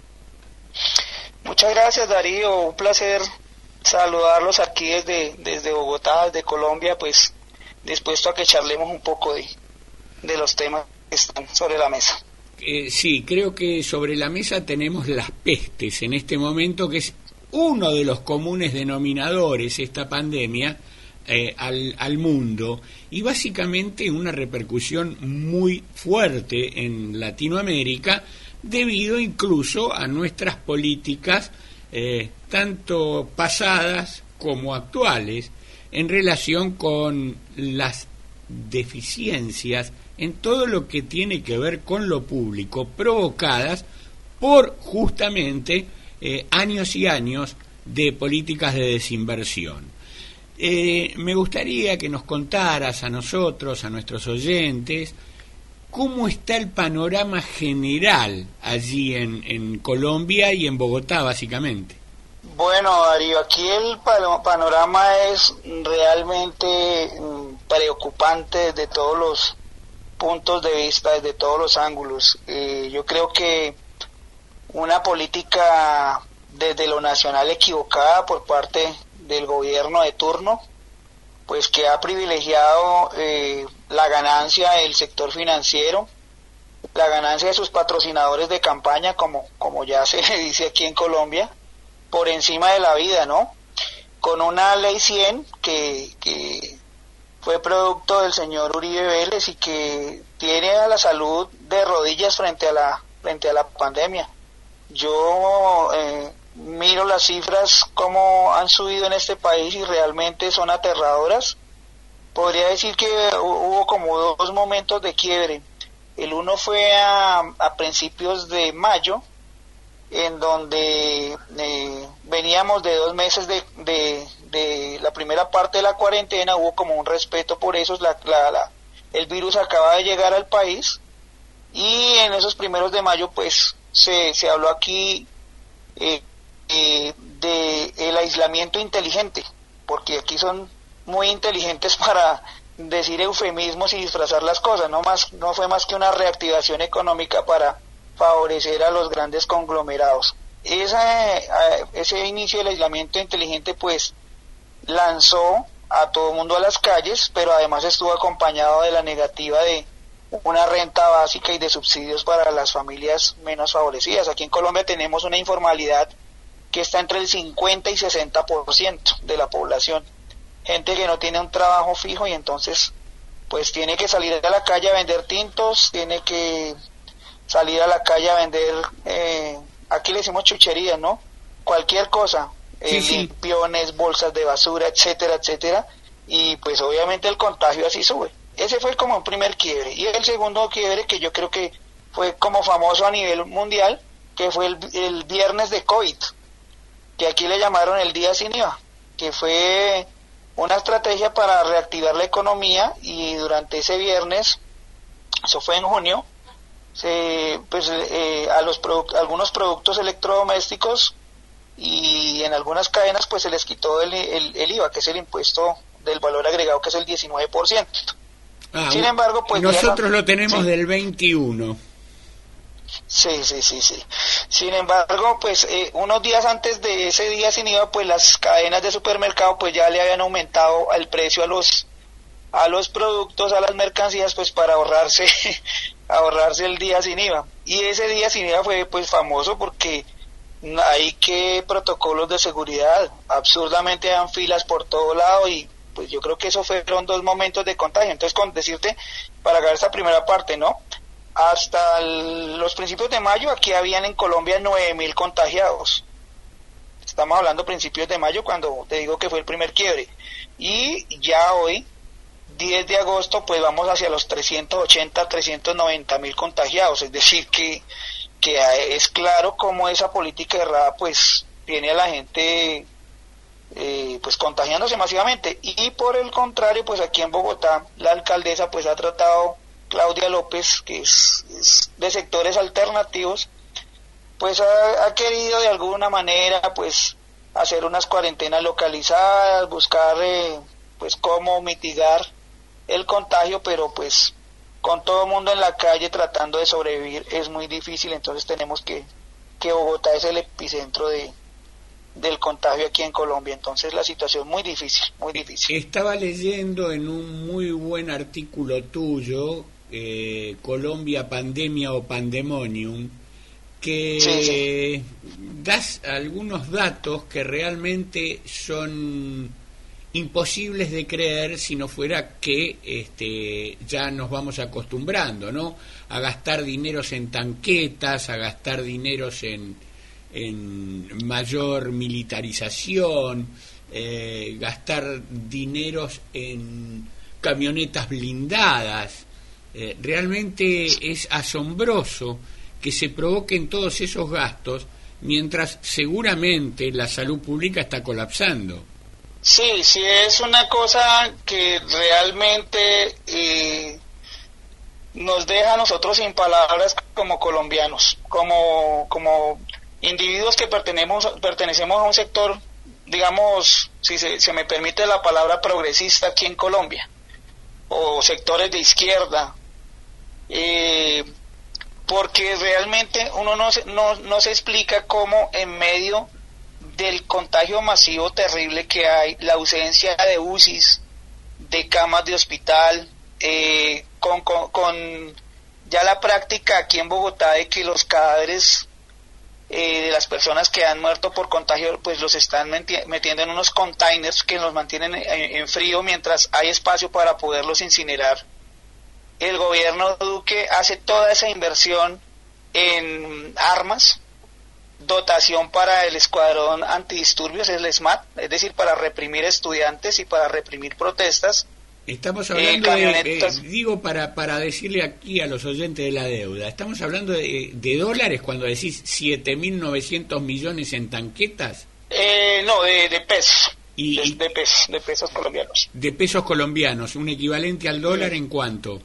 Muchas gracias, Darío, un placer saludarlos aquí desde, desde Bogotá, desde Colombia, pues dispuesto a que charlemos un poco de, de los temas que están sobre la mesa. Eh, sí, creo que sobre la mesa tenemos las pestes en este momento, que es uno de los comunes denominadores, esta pandemia, eh, al, al mundo, y básicamente una repercusión muy fuerte en Latinoamérica, debido incluso a nuestras políticas, eh, tanto pasadas como actuales, en relación con las deficiencias en todo lo que tiene que ver con lo público, provocadas por justamente eh, años y años de políticas de desinversión. Eh, me gustaría que nos contaras a nosotros, a nuestros oyentes, cómo está el panorama general allí en, en Colombia y en Bogotá, básicamente. Bueno, Darío, aquí el panorama es realmente preocupante desde todos los puntos de vista, desde todos los ángulos. Eh, yo creo que una política desde lo nacional equivocada por parte del gobierno de turno, pues que ha privilegiado eh, la ganancia del sector financiero, la ganancia de sus patrocinadores de campaña, como, como ya se dice aquí en Colombia, por encima de la vida, ¿no? Con una ley cien que, que fue producto del señor Uribe Vélez y que tiene a la salud de rodillas frente a la, frente a la pandemia. Yo eh, miro las cifras como han subido en este país y realmente son aterradoras. Podría decir que hubo como dos momentos de quiebre. El uno fue a, a principios de mayo, en donde eh, veníamos de dos meses de, de, de la primera parte de la cuarentena, hubo como un respeto por eso, la, la, la, el virus acaba de llegar al país, y en esos primeros de mayo pues se, se habló aquí eh, eh, de el aislamiento inteligente, porque aquí son muy inteligentes para decir eufemismos y disfrazar las cosas, no más, no fue más que una reactivación económica para favorecer a los grandes conglomerados. Esa, ese inicio del aislamiento inteligente pues lanzó a todo el mundo a las calles, pero además estuvo acompañado de la negativa de una renta básica y de subsidios para las familias menos favorecidas. Aquí en Colombia tenemos una informalidad que está entre el cincuenta y sesenta por ciento de la población, gente que no tiene un trabajo fijo y entonces pues tiene que salir a la calle a vender tintos, tiene que salir a la calle a vender, eh, aquí le decimos chucherías, ¿no? Cualquier cosa, eh, sí, sí. limpiones, bolsas de basura, etcétera, etcétera, y pues obviamente el contagio así sube. Ese fue como un primer quiebre. Y el segundo quiebre, que yo creo que fue como famoso a nivel mundial, que fue el, el viernes de COVID, que aquí le llamaron el día sin I V A, que fue una estrategia para reactivar la economía, y durante ese viernes, eso fue en junio, se, pues eh, a los produ- algunos productos electrodomésticos y en algunas cadenas pues se les quitó el, el, el I V A, que es el impuesto del valor agregado, que es el diecinueve por ciento. Ah, Sin embargo, pues nosotros la, lo tenemos sí. del veintiuno. Sí, sí, sí, sí. Sin embargo, pues eh, unos días antes de ese día sin I V A, pues las cadenas de supermercado pues ya le habían aumentado el precio a los a los productos, a las mercancías, pues para ahorrarse ahorrarse el día sin I V A. Y ese día sin I V A fue pues famoso porque hay que protocolos de seguridad, absurdamente dan filas por todo lado, y pues yo creo que eso fueron dos momentos de contagio. Entonces, con decirte, para agarrar esta primera parte, ¿no? Hasta el, los principios de mayo aquí habían en Colombia nueve mil contagiados. Estamos hablando principios de mayo, cuando te digo que fue el primer quiebre. Y ya hoy, diez de agosto, pues vamos hacia los trescientos ochenta, trescientos noventa mil contagiados. Es decir, que, que es claro cómo esa política errada pues tiene a la gente eh, pues contagiándose masivamente. Y por el contrario, pues aquí en Bogotá, la alcaldesa pues ha tratado, Claudia López, que es, es de sectores alternativos, pues ha, ha querido de alguna manera pues hacer unas cuarentenas localizadas, buscar eh, pues cómo mitigar el contagio, pero pues con todo el mundo en la calle tratando de sobrevivir es muy difícil. Entonces tenemos que, que Bogotá es el epicentro de del contagio aquí en Colombia. Entonces la situación muy difícil, muy difícil. Estaba leyendo en un muy buen artículo tuyo, eh, Colombia Pandemia o Pandemonium, que sí, sí. das algunos datos que realmente son imposibles de creer si no fuera que este, ya nos vamos acostumbrando, ¿no? A gastar dineros en tanquetas, a gastar dineros en, en mayor militarización, eh, gastar dineros en camionetas blindadas. Eh, realmente es asombroso que se provoquen todos esos gastos mientras seguramente la salud pública está colapsando. Sí, sí, es una cosa que realmente eh, nos deja a nosotros sin palabras como colombianos, como como individuos que pertenecemos pertenecemos a un sector, digamos, si se, se me permite la palabra, progresista aquí en Colombia, o sectores de izquierda, eh, porque realmente uno no se, no, no se explica cómo en medio del contagio masivo terrible que hay, la ausencia de U C Is, de camas de hospital, eh, con, con, con ya la práctica aquí en Bogotá de que los cadáveres eh, de las personas que han muerto por contagio pues los están metiendo en unos containers que los mantienen en, en frío mientras hay espacio para poderlos incinerar. El gobierno Duque hace toda esa inversión en armas, dotación para el escuadrón antidisturbios, el SMAT, es decir, para reprimir estudiantes y para reprimir protestas. Estamos hablando eh, de, eh, digo para para decirle aquí a los oyentes de la deuda, estamos hablando de, de dólares cuando decís siete mil novecientos millones en tanquetas. Eh, no, de, de pesos. Y, de, de, pesos, de pesos colombianos. De pesos colombianos, un equivalente al dólar, ¿en cuánto?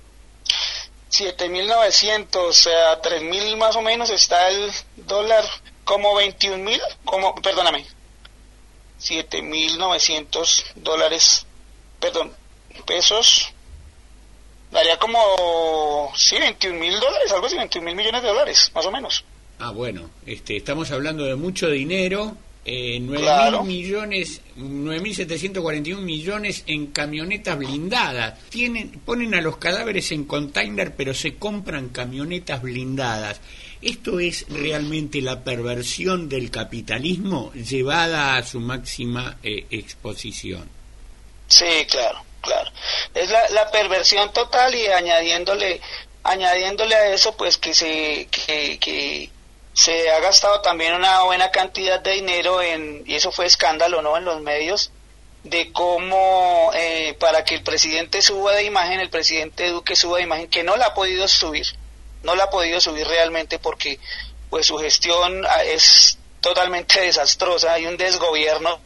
siete mil novecientos, o sea, tres mil más o menos está el dólar, como veintiún mil, como, perdóname, siete mil novecientos dólares, perdón, pesos, daría como, sí, veintiún mil dólares, algo así, veintiún mil millones de dólares, más o menos. Ah, bueno, este, estamos hablando de mucho dinero. Eh, nueve mil claro. millones, nueve mil setecientos cuarenta y uno millones en camionetas blindadas. Tienen, ponen a los cadáveres en container, pero se compran camionetas blindadas. Esto es realmente la perversión del capitalismo llevada a su máxima eh, exposición. Sí, claro, claro. Es la, la perversión total, y añadiéndole, añadiéndole a eso, pues que se, que, que se ha gastado también una buena cantidad de dinero en, y eso fue escándalo, ¿no?, en los medios, de cómo eh, para que el presidente suba de imagen, el presidente Duque suba de imagen, que no la ha podido subir, no la ha podido subir realmente porque pues su gestión es totalmente desastrosa, hay un desgobierno.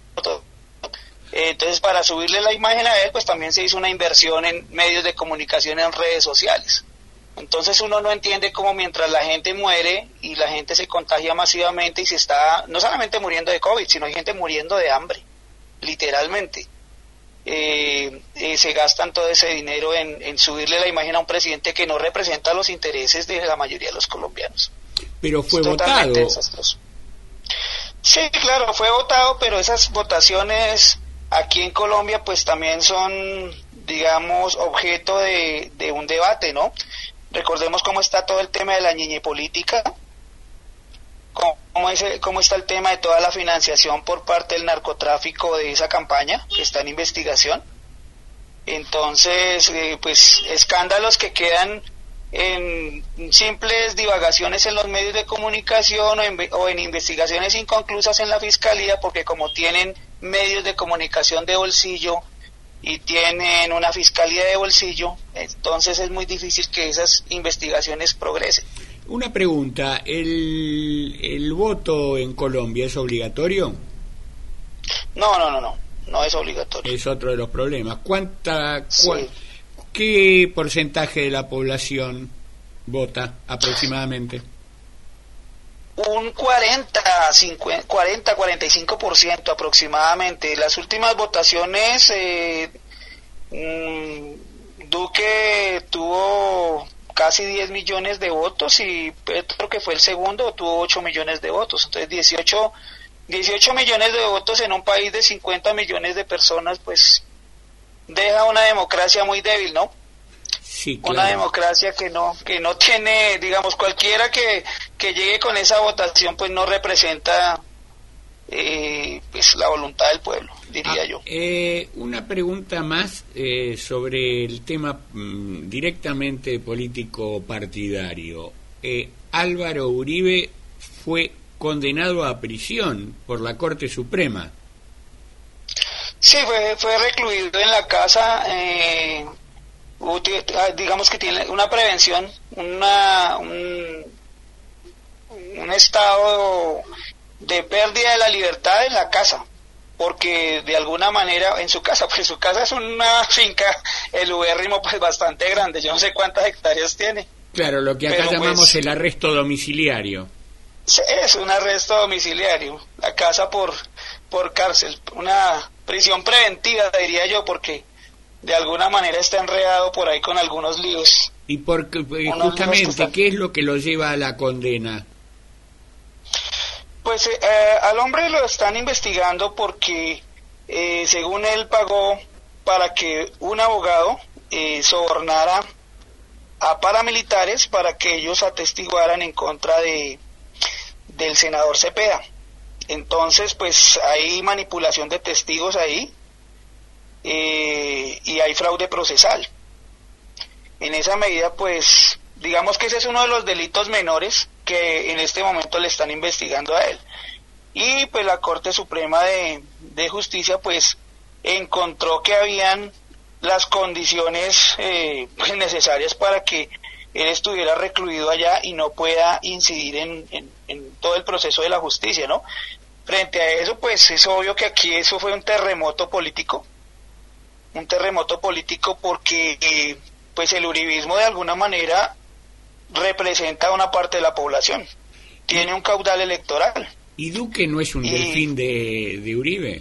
Entonces, para subirle la imagen a él, pues también se hizo una inversión en medios de comunicación, en redes sociales. Entonces uno no entiende cómo mientras la gente muere y la gente se contagia masivamente y se está no solamente muriendo de COVID, sino hay gente muriendo de hambre, literalmente. Eh, eh, se gastan todo ese dinero en, en subirle la imagen a un presidente que no representa los intereses de la mayoría de los colombianos. Pero fue es votado. Desastroso. Sí, claro, fue votado, pero esas votaciones aquí en Colombia pues también son, digamos, objeto de, de un debate, ¿no? Recordemos cómo está todo el tema de la ñiñe política, cómo, es, cómo está el tema de toda la financiación por parte del narcotráfico de esa campaña, que está en investigación. Entonces, eh, pues escándalos que quedan en simples divagaciones en los medios de comunicación o en, o en investigaciones inconclusas en la fiscalía, porque como tienen medios de comunicación de bolsillo y tienen una fiscalía de bolsillo, entonces es muy difícil que esas investigaciones progresen. Una pregunta, ¿el, el voto en Colombia es obligatorio? No, no, no, no, no es obligatorio. Es otro de los problemas. ¿Cuánta, sí. cua, ¿Qué porcentaje de la población vota aproximadamente? Un cuarenta, cincuenta, cuarenta, cuarenta y cinco por ciento aproximadamente. Las últimas votaciones, eh, mmm, Duque tuvo casi diez millones de votos y Petro, que fue el segundo, tuvo ocho millones de votos. Entonces dieciocho, dieciocho millones de votos en un país de cincuenta millones de personas, pues deja una democracia muy débil, ¿no? Sí, claro. Una democracia que no que no tiene, digamos, cualquiera que, que llegue con esa votación pues no representa eh, pues la voluntad del pueblo, diría ah, yo. Eh, una pregunta más eh, sobre el tema mm, directamente político partidario. Eh, Álvaro Uribe fue condenado a prisión por la Corte Suprema. Sí, fue, fue recluido en la casa, eh, digamos que tiene una prevención, una un, un estado de pérdida de la libertad en la casa, porque de alguna manera, en su casa, pues su casa es una finca, el ubérrimo pues bastante grande, yo no sé cuántas hectáreas tiene. Claro, lo que acá Pero, llamamos pues, el arresto domiciliario. Es un arresto domiciliario, la casa por, por cárcel, una prisión preventiva, diría yo, porque de alguna manera está enredado por ahí con algunos líos. Y porque justamente, ¿qué es lo que lo lleva a la condena? Pues eh, al hombre lo están investigando porque, eh, según él, pagó para que un abogado eh, sobornara a paramilitares para que ellos atestiguaran en contra de del senador Cepeda. Entonces, pues hay manipulación de testigos ahí eh, y hay fraude procesal. En esa medida, pues, digamos que ese es uno de los delitos menores que en este momento le están investigando a él. Y pues la Corte Suprema de, de Justicia, pues, encontró que habían las condiciones eh, pues, necesarias para que él estuviera recluido allá y no pueda incidir en, en, en todo el proceso de la justicia, ¿no? Frente a eso, pues es obvio que aquí eso fue un terremoto político, un terremoto político porque eh, pues el uribismo de alguna manera representa a una parte de la población, tiene un caudal electoral. ¿Y Duque no es un y... delfín de, de Uribe?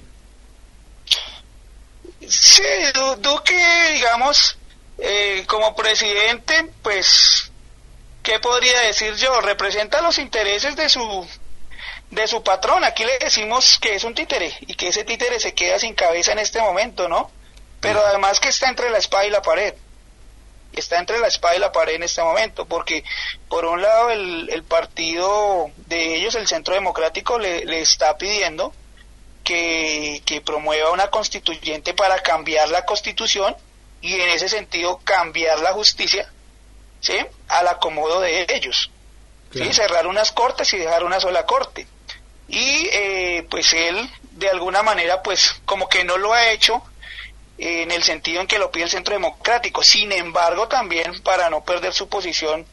Sí, du, Duque, digamos, eh, como presidente, pues, ¿qué podría decir yo? Representa los intereses de su de su patrón. Aquí le decimos que es un títere y que ese títere se queda sin cabeza en este momento, ¿no? Pero además que está entre la espada y la pared. Está entre la espada y la pared en este momento, porque por un lado el, el partido de ellos, el Centro Democrático, le, le está pidiendo que, que promueva una constituyente para cambiar la Constitución y en ese sentido cambiar la justicia, ¿sí?, al acomodo de ellos. Claro. ¿Sí? Cerrar unas cortes y dejar una sola corte. Y eh, pues él de alguna manera pues como que no lo ha hecho eh, en el sentido en que lo pide el Centro Democrático. Sin embargo, también para no perder su posición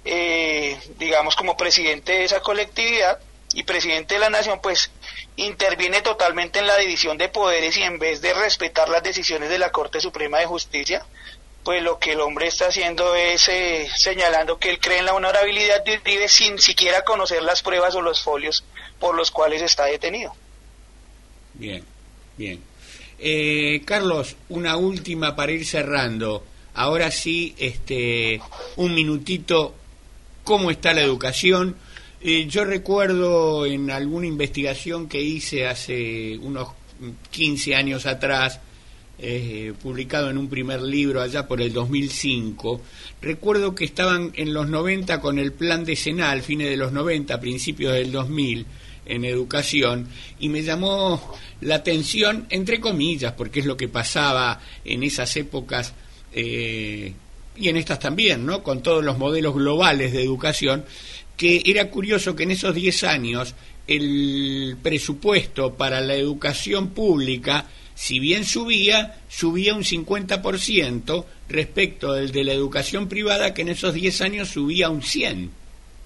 eh, digamos, como presidente de esa colectividad y presidente de la nación, pues interviene totalmente en la división de poderes y en vez de respetar las decisiones de la Corte Suprema de Justicia, pues lo que el hombre está haciendo es eh, señalando que él cree en la honorabilidad de Uribe sin siquiera conocer las pruebas o los folios por los cuales está detenido. Bien, bien. Eh, Carlos, una última para ir cerrando. Ahora sí, este, un minutito, ¿cómo está la educación? Eh, yo recuerdo en alguna investigación que hice hace unos quince años atrás, eh, publicado en un primer libro allá por el dos mil cinco, recuerdo que estaban en los noventa con el plan decenal, fines de los noventa, principios del dos mil, en educación, y me llamó la atención, entre comillas, porque es lo que pasaba en esas épocas, eh, y en estas también, ¿no?, con todos los modelos globales de educación, que era curioso que en esos diez años el presupuesto para la educación pública, si bien subía, subía un cincuenta por ciento respecto del de la educación privada, que en esos diez años subía un cien por ciento.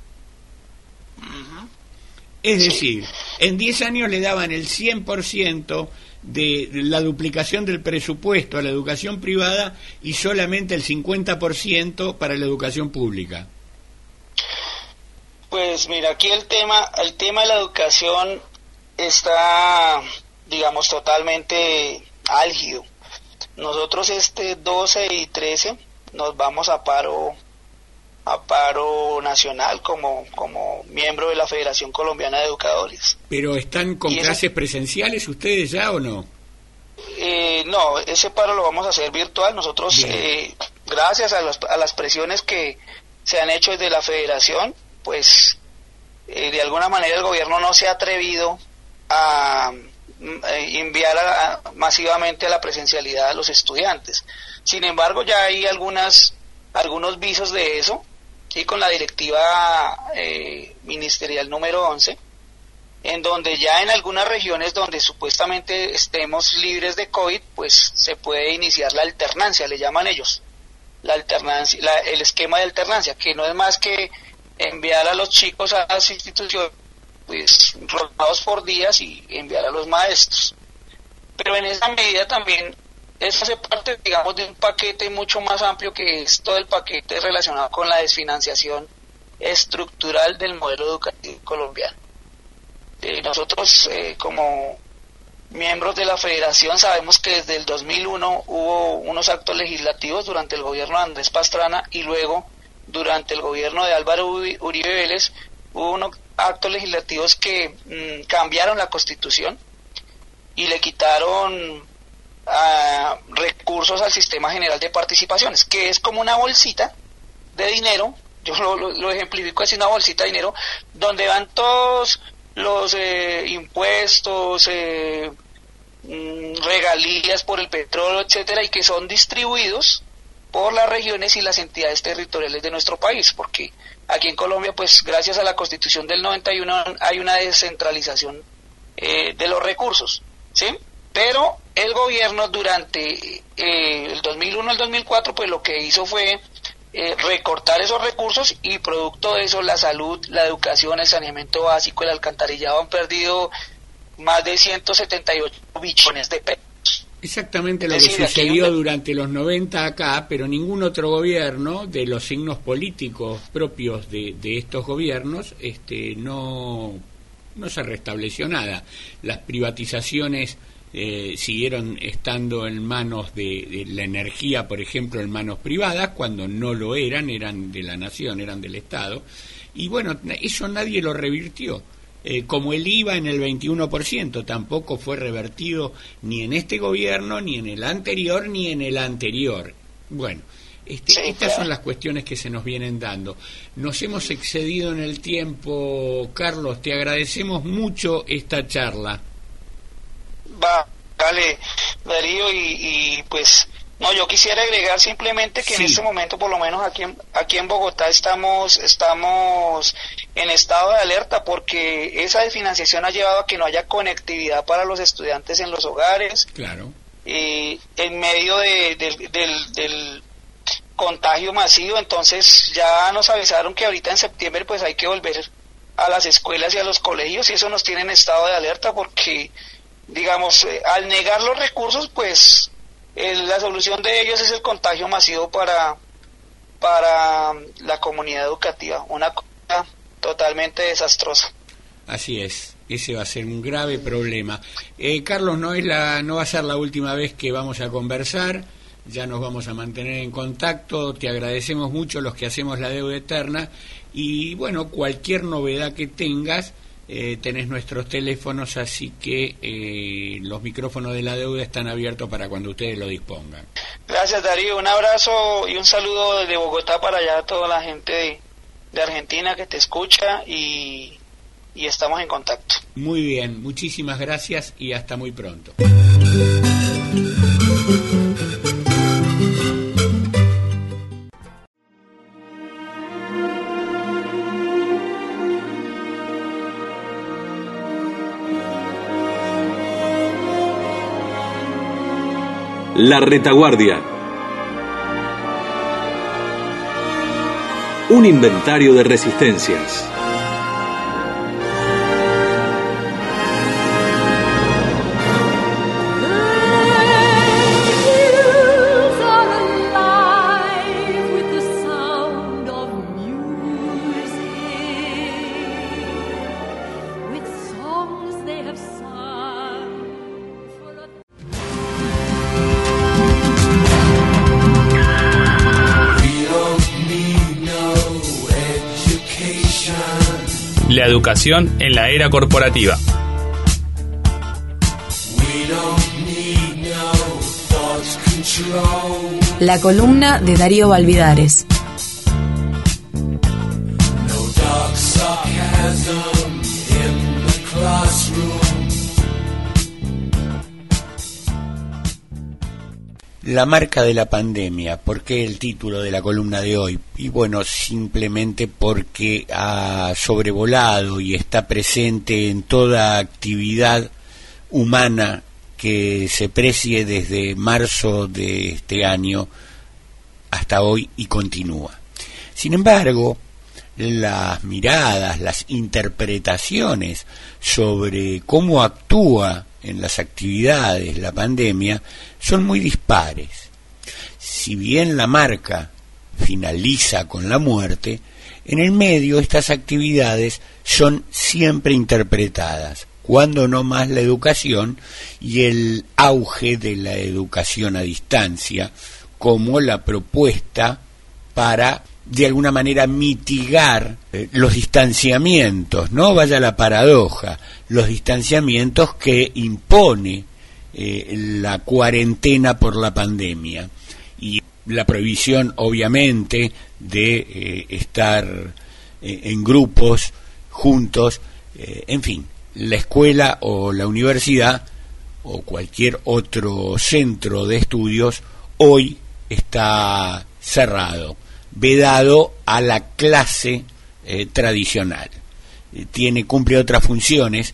Es decir, en diez años le daban el cien por ciento de la duplicación del presupuesto a la educación privada y solamente el cincuenta por ciento para la educación pública. Pues mira, aquí el tema, el tema de la educación está, digamos, totalmente álgido. Nosotros este doce y trece nos vamos a paro a paro nacional como como miembro de la Federación Colombiana de Educadores. ¿Pero están con ¿Y clases eso? presenciales ustedes ya o no? Eh, no, ese paro lo vamos a hacer virtual. Nosotros, eh, gracias a, los, a las presiones que se han hecho desde la Federación, pues eh, de alguna manera el gobierno no se ha atrevido a, a enviar a, a, masivamente a la presencialidad a los estudiantes. Sin embargo, ya hay algunas algunos visos de eso, y con la directiva eh, ministerial número once, en donde ya en algunas regiones donde supuestamente estemos libres de COVID, pues se puede iniciar la alternancia, le llaman ellos, la alternancia, la, el esquema de alternancia, que no es más que enviar a los chicos a las instituciones, pues rotados por días y enviar a los maestros. Pero en esa medida también eso hace parte, digamos, de un paquete mucho más amplio, que es todo el paquete relacionado con la desfinanciación estructural del modelo educativo colombiano. Eh, nosotros, eh, como miembros de la Federación, sabemos que desde el dos mil uno hubo unos actos legislativos durante el gobierno de Andrés Pastrana y luego durante el gobierno de Álvaro Uribe Vélez hubo unos actos legislativos que mmm, cambiaron la Constitución y le quitaron a recursos al Sistema General de Participaciones, que es como una bolsita de dinero, yo lo, lo, lo ejemplifico así, una bolsita de dinero, donde van todos los eh, impuestos, eh, regalías por el petróleo, etcétera, y que son distribuidos por las regiones y las entidades territoriales de nuestro país, porque aquí en Colombia, pues gracias a la Constitución del noventa y uno hay una descentralización eh, de los recursos, ¿sí? Pero el gobierno durante eh, el dos mil uno al dos mil cuatro, pues lo que hizo fue eh, recortar esos recursos, y producto de eso la salud, la educación, el saneamiento básico, el alcantarillado han perdido más de ciento setenta y ocho billones de pesos. Exactamente lo que sucedió durante los noventa acá, pero ningún otro gobierno de los signos políticos propios de, de estos gobiernos este, no, no se restableció nada. Las privatizaciones Eh, siguieron estando en manos de, de la energía, por ejemplo, en manos privadas, cuando no lo eran, eran de la nación, eran del Estado, y bueno, eso nadie lo revirtió, eh, como el I V A en el veintiuno por ciento, tampoco fue revertido ni en este gobierno, ni en el anterior, ni en el anterior. Bueno, este, sí, estas claro. son las cuestiones que se nos vienen dando. Nos hemos excedido en el tiempo, Carlos, te agradecemos mucho esta charla. Va, dale, Darío, y, y pues, no, yo quisiera agregar simplemente que sí. En este momento, por lo menos aquí en, aquí en Bogotá, estamos estamos en estado de alerta, porque esa desfinanciación ha llevado a que no haya conectividad para los estudiantes en los hogares. Claro. Y en medio de, de, del, del, contagio masivo, entonces ya nos avisaron que ahorita en septiembre pues hay que volver a las escuelas y a los colegios, y eso nos tiene en estado de alerta porque, digamos, eh, al negar los recursos, pues el, la solución de ellos es el contagio masivo para, para la comunidad educativa, una cosa totalmente desastrosa. Así es, ese va a ser un grave problema. Eh, Carlos, no es la, no va a ser la última vez que vamos a conversar, ya nos vamos a mantener en contacto, te agradecemos mucho los que hacemos la deuda eterna, y bueno, cualquier novedad que tengas, eh, tenés nuestros teléfonos, así que eh, los micrófonos de la deuda están abiertos para cuando ustedes lo dispongan. Gracias, Darío, un abrazo y un saludo desde Bogotá para allá a toda la gente de, de Argentina que te escucha, y, y estamos en contacto. Muy bien, muchísimas gracias y hasta muy pronto. La Retaguardia. Un inventario de resistencias. La educación en la era corporativa. La columna de Darío Valvidares. La marca de la pandemia. ¿Por qué el título de la columna de hoy? Y bueno, simplemente porque ha sobrevolado y está presente en toda actividad humana que se precie desde marzo de este año hasta hoy y continúa. Sin embargo, las miradas, las interpretaciones sobre cómo actúa en las actividades la pandemia son muy dispares. Si bien la marca finaliza con la muerte, en el medio estas actividades son siempre interpretadas, cuando no más la educación y el auge de la educación a distancia, como la propuesta para de alguna manera mitigar eh, los distanciamientos, ¿no? Vaya la paradoja, los distanciamientos que impone eh, la cuarentena por la pandemia y la prohibición, obviamente, de eh, estar eh, en grupos, juntos, eh, en fin, la escuela o la universidad o cualquier otro centro de estudios hoy está cerrado, vedado a la clase eh, tradicional. Eh, tiene, cumple otras funciones,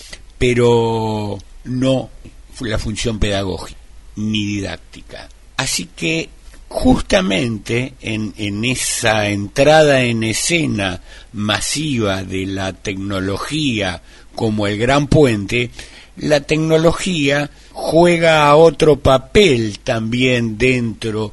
pero no la función pedagógica ni didáctica. Así que justamente en, en esa entrada en escena masiva de la tecnología como el gran puente, la tecnología juega otro papel también dentro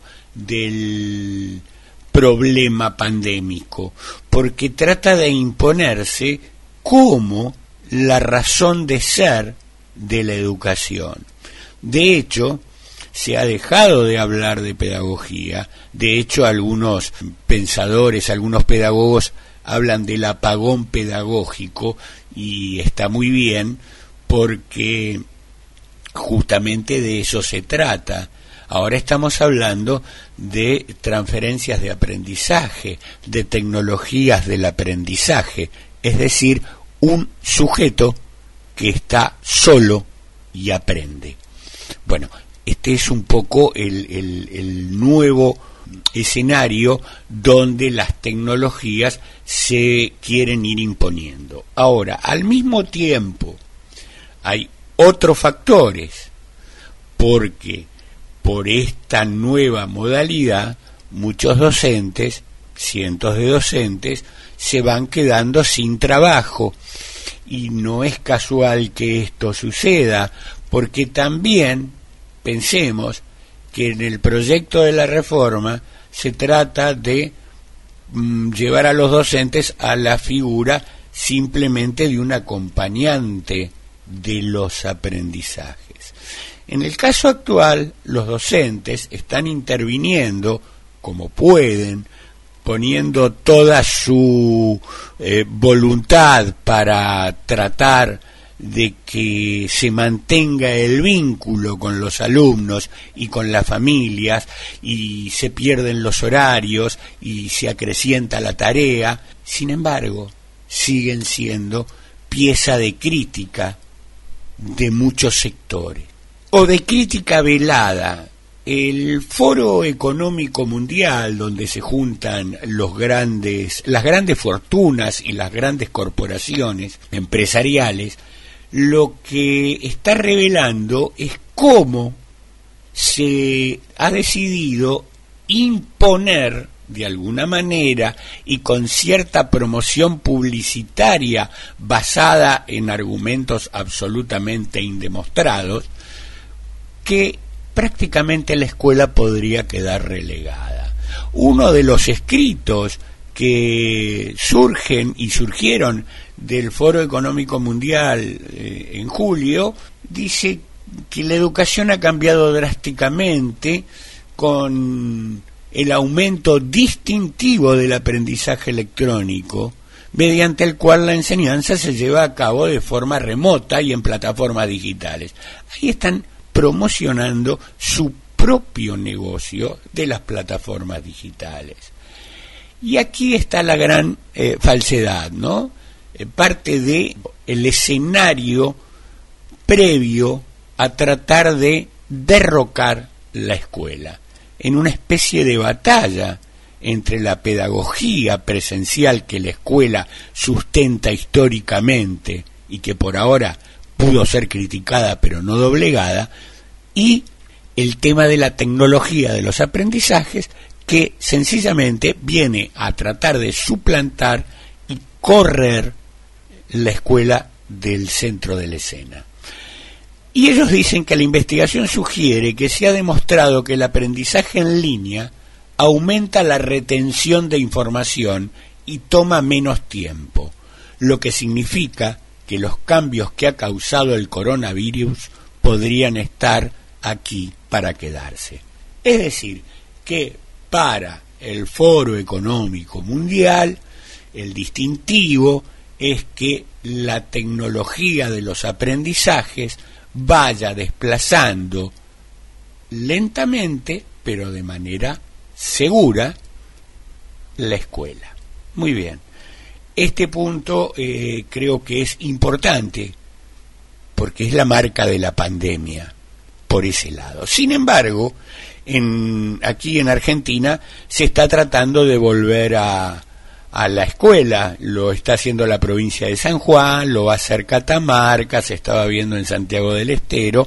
del problema pandémico, porque trata de imponerse como la razón de ser de la educación. De hecho, se ha dejado de hablar de pedagogía. De hecho, algunos pensadores, algunos pedagogos hablan del apagón pedagógico, y está muy bien porque justamente de eso se trata. Ahora estamos hablando de transferencias de aprendizaje, de tecnologías del aprendizaje, es decir, un sujeto que está solo y aprende. Bueno, este es un poco el, el, el nuevo escenario donde las tecnologías se quieren ir imponiendo. Ahora, al mismo tiempo, hay otros factores, porque por esta nueva modalidad muchos docentes, cientos de docentes, se van quedando sin trabajo. Y no es casual que esto suceda, porque también pensemos que en el proyecto de la reforma se trata de mm, llevar a los docentes a la figura simplemente de un acompañante de los aprendizajes. En el caso actual, los docentes están interviniendo como pueden, poniendo toda su eh, voluntad para tratar de que se mantenga el vínculo con los alumnos y con las familias, y se pierden los horarios y se acrecienta la tarea. Sin embargo, siguen siendo pieza de crítica de muchos sectores, o de crítica velada. El Foro Económico Mundial, donde se juntan los grandes, las grandes fortunas y las grandes corporaciones empresariales, lo que está revelando es cómo se ha decidido imponer de alguna manera y con cierta promoción publicitaria basada en argumentos absolutamente indemostrados, que prácticamente la escuela podría quedar relegada. Uno de los escritos que surgen y surgieron del Foro Económico Mundial eh, en julio dice que la educación ha cambiado drásticamente con el aumento distintivo del aprendizaje electrónico, mediante el cual la enseñanza se lleva a cabo de forma remota y en plataformas digitales. Ahí están promocionando su propio negocio de las plataformas digitales. Y aquí está la gran eh, falsedad, ¿no? Eh, parte de el escenario previo a tratar de derrocar la escuela, en una especie de batalla entre la pedagogía presencial que la escuela sustenta históricamente y que por ahora pudo ser criticada pero no doblegada, y el tema de la tecnología de los aprendizajes, que sencillamente viene a tratar de suplantar y correr la escuela del centro de la escena. Y ellos dicen que la investigación sugiere que se ha demostrado que el aprendizaje en línea aumenta la retención de información y toma menos tiempo, lo que significa que los cambios que ha causado el coronavirus podrían estar aquí para quedarse. Es decir, que para el Foro Económico Mundial, el distintivo es que la tecnología de los aprendizajes vaya desplazando lentamente, pero de manera segura, la escuela. Muy bien. Este punto eh, creo que es importante, porque es la marca de la pandemia, por ese lado. Sin embargo, en, aquí en Argentina se está tratando de volver a, a la escuela. Lo está haciendo la provincia de San Juan, lo va a hacer Catamarca, se estaba viendo en Santiago del Estero,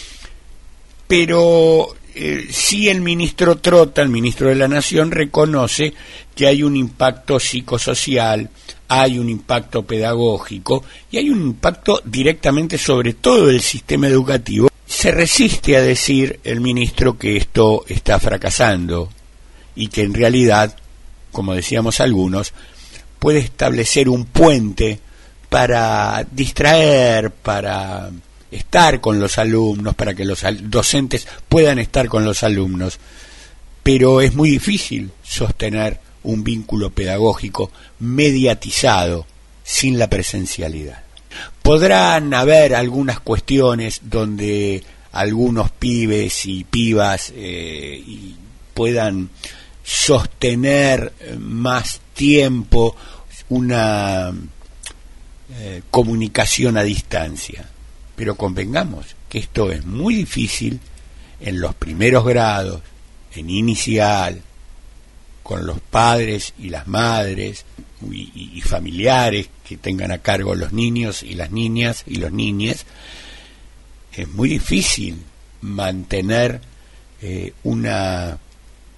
pero eh, sí el ministro Trota, el ministro de la Nación, reconoce que hay un impacto psicosocial, hay un impacto pedagógico y hay un impacto directamente sobre todo el sistema educativo. Se resiste a decir el ministro que esto está fracasando y que en realidad, como decíamos algunos, puede establecer un puente para distraer, para estar con los alumnos, para que los docentes puedan estar con los alumnos, pero es muy difícil sostener un vínculo pedagógico mediatizado sin la presencialidad. Podrán haber algunas cuestiones donde algunos pibes y pibas eh, y puedan sostener más tiempo una eh, comunicación a distancia, pero convengamos que esto es muy difícil en los primeros grados, en inicial, con los padres y las madres y, y, y familiares que tengan a cargo los niños y las niñas y los niñes. Es muy difícil mantener eh, una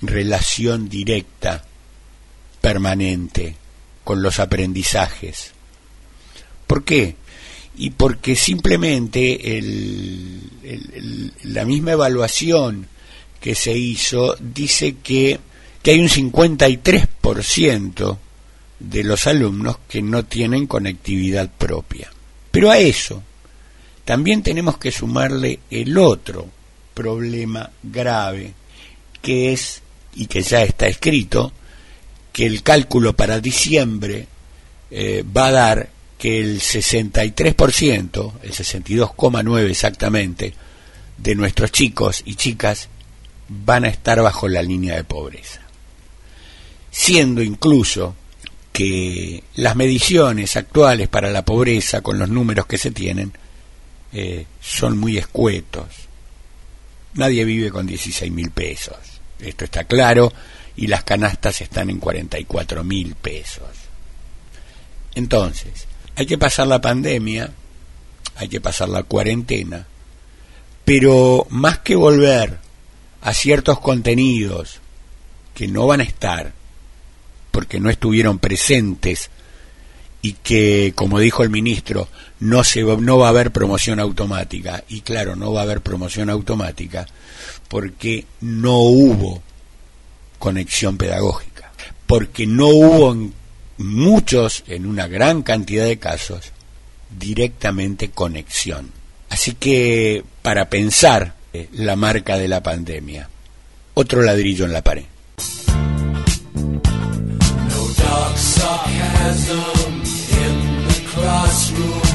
relación directa, permanente, con los aprendizajes. ¿Por qué? Y porque simplemente el, el, el, la misma evaluación que se hizo dice que, que hay un cincuenta y tres por ciento de los alumnos que no tienen conectividad propia. Pero a eso también tenemos que sumarle el otro problema grave, que es, y que ya está escrito, que el cálculo para diciembre eh, va a dar que el sesenta y tres por ciento, el sesenta y dos coma nueve por ciento exactamente, de nuestros chicos y chicas van a estar bajo la línea de pobreza. Siendo incluso que las mediciones actuales para la pobreza, con los números que se tienen, eh, son muy escuetos. Nadie vive con dieciséis mil pesos, esto está claro, y las canastas están en cuarenta y cuatro mil pesos. Entonces, hay que pasar la pandemia, hay que pasar la cuarentena, pero más que volver a ciertos contenidos que no van a estar, porque no estuvieron presentes, y que, como dijo el ministro, no se va, no va a haber promoción automática, y claro, no va a haber promoción automática porque no hubo conexión pedagógica, porque no hubo en muchos, en una gran cantidad de casos, directamente conexión. Así que, para pensar eh, la marca de la pandemia, otro ladrillo en la pared. No dark sarcasm in the classroom.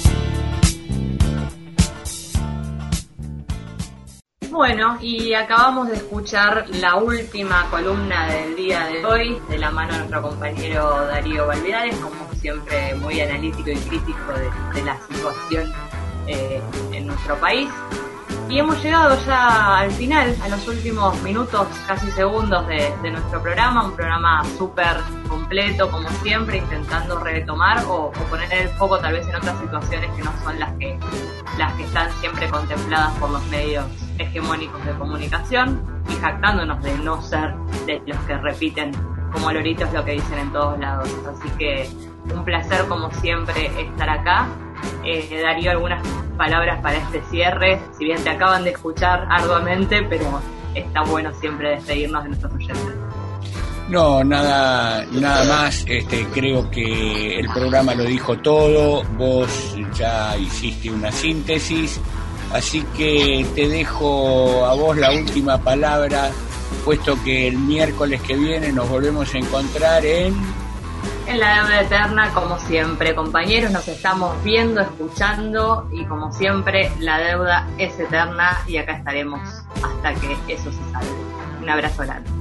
Bueno, y acabamos de escuchar la última columna del día de hoy, de la mano de nuestro compañero Darío Valvidares, como siempre muy analítico y crítico de, de la situación eh, en nuestro país. Y hemos llegado ya al final, a los últimos minutos, casi segundos de, de nuestro programa, un programa súper completo, como siempre, intentando retomar o, o poner el foco tal vez en otras situaciones que no son las que, las que están siempre contempladas por los medios hegemónicos de comunicación, y jactándonos de no ser de los que repiten como loritos lo que dicen en todos lados. Así que un placer como siempre estar acá. Eh, Darío, algunas palabras para este cierre, si bien te acaban de escuchar arduamente, pero está bueno siempre despedirnos de nuestros oyentes. No, nada, nada más. Este, creo que el programa lo dijo todo. Vos ya hiciste una síntesis, así que te dejo a vos la última palabra, puesto que el miércoles que viene nos volvemos a encontrar en... En la deuda eterna, como siempre, compañeros, nos estamos viendo, escuchando, y como siempre, la deuda es eterna, y acá estaremos hasta que eso se salve. Un abrazo grande.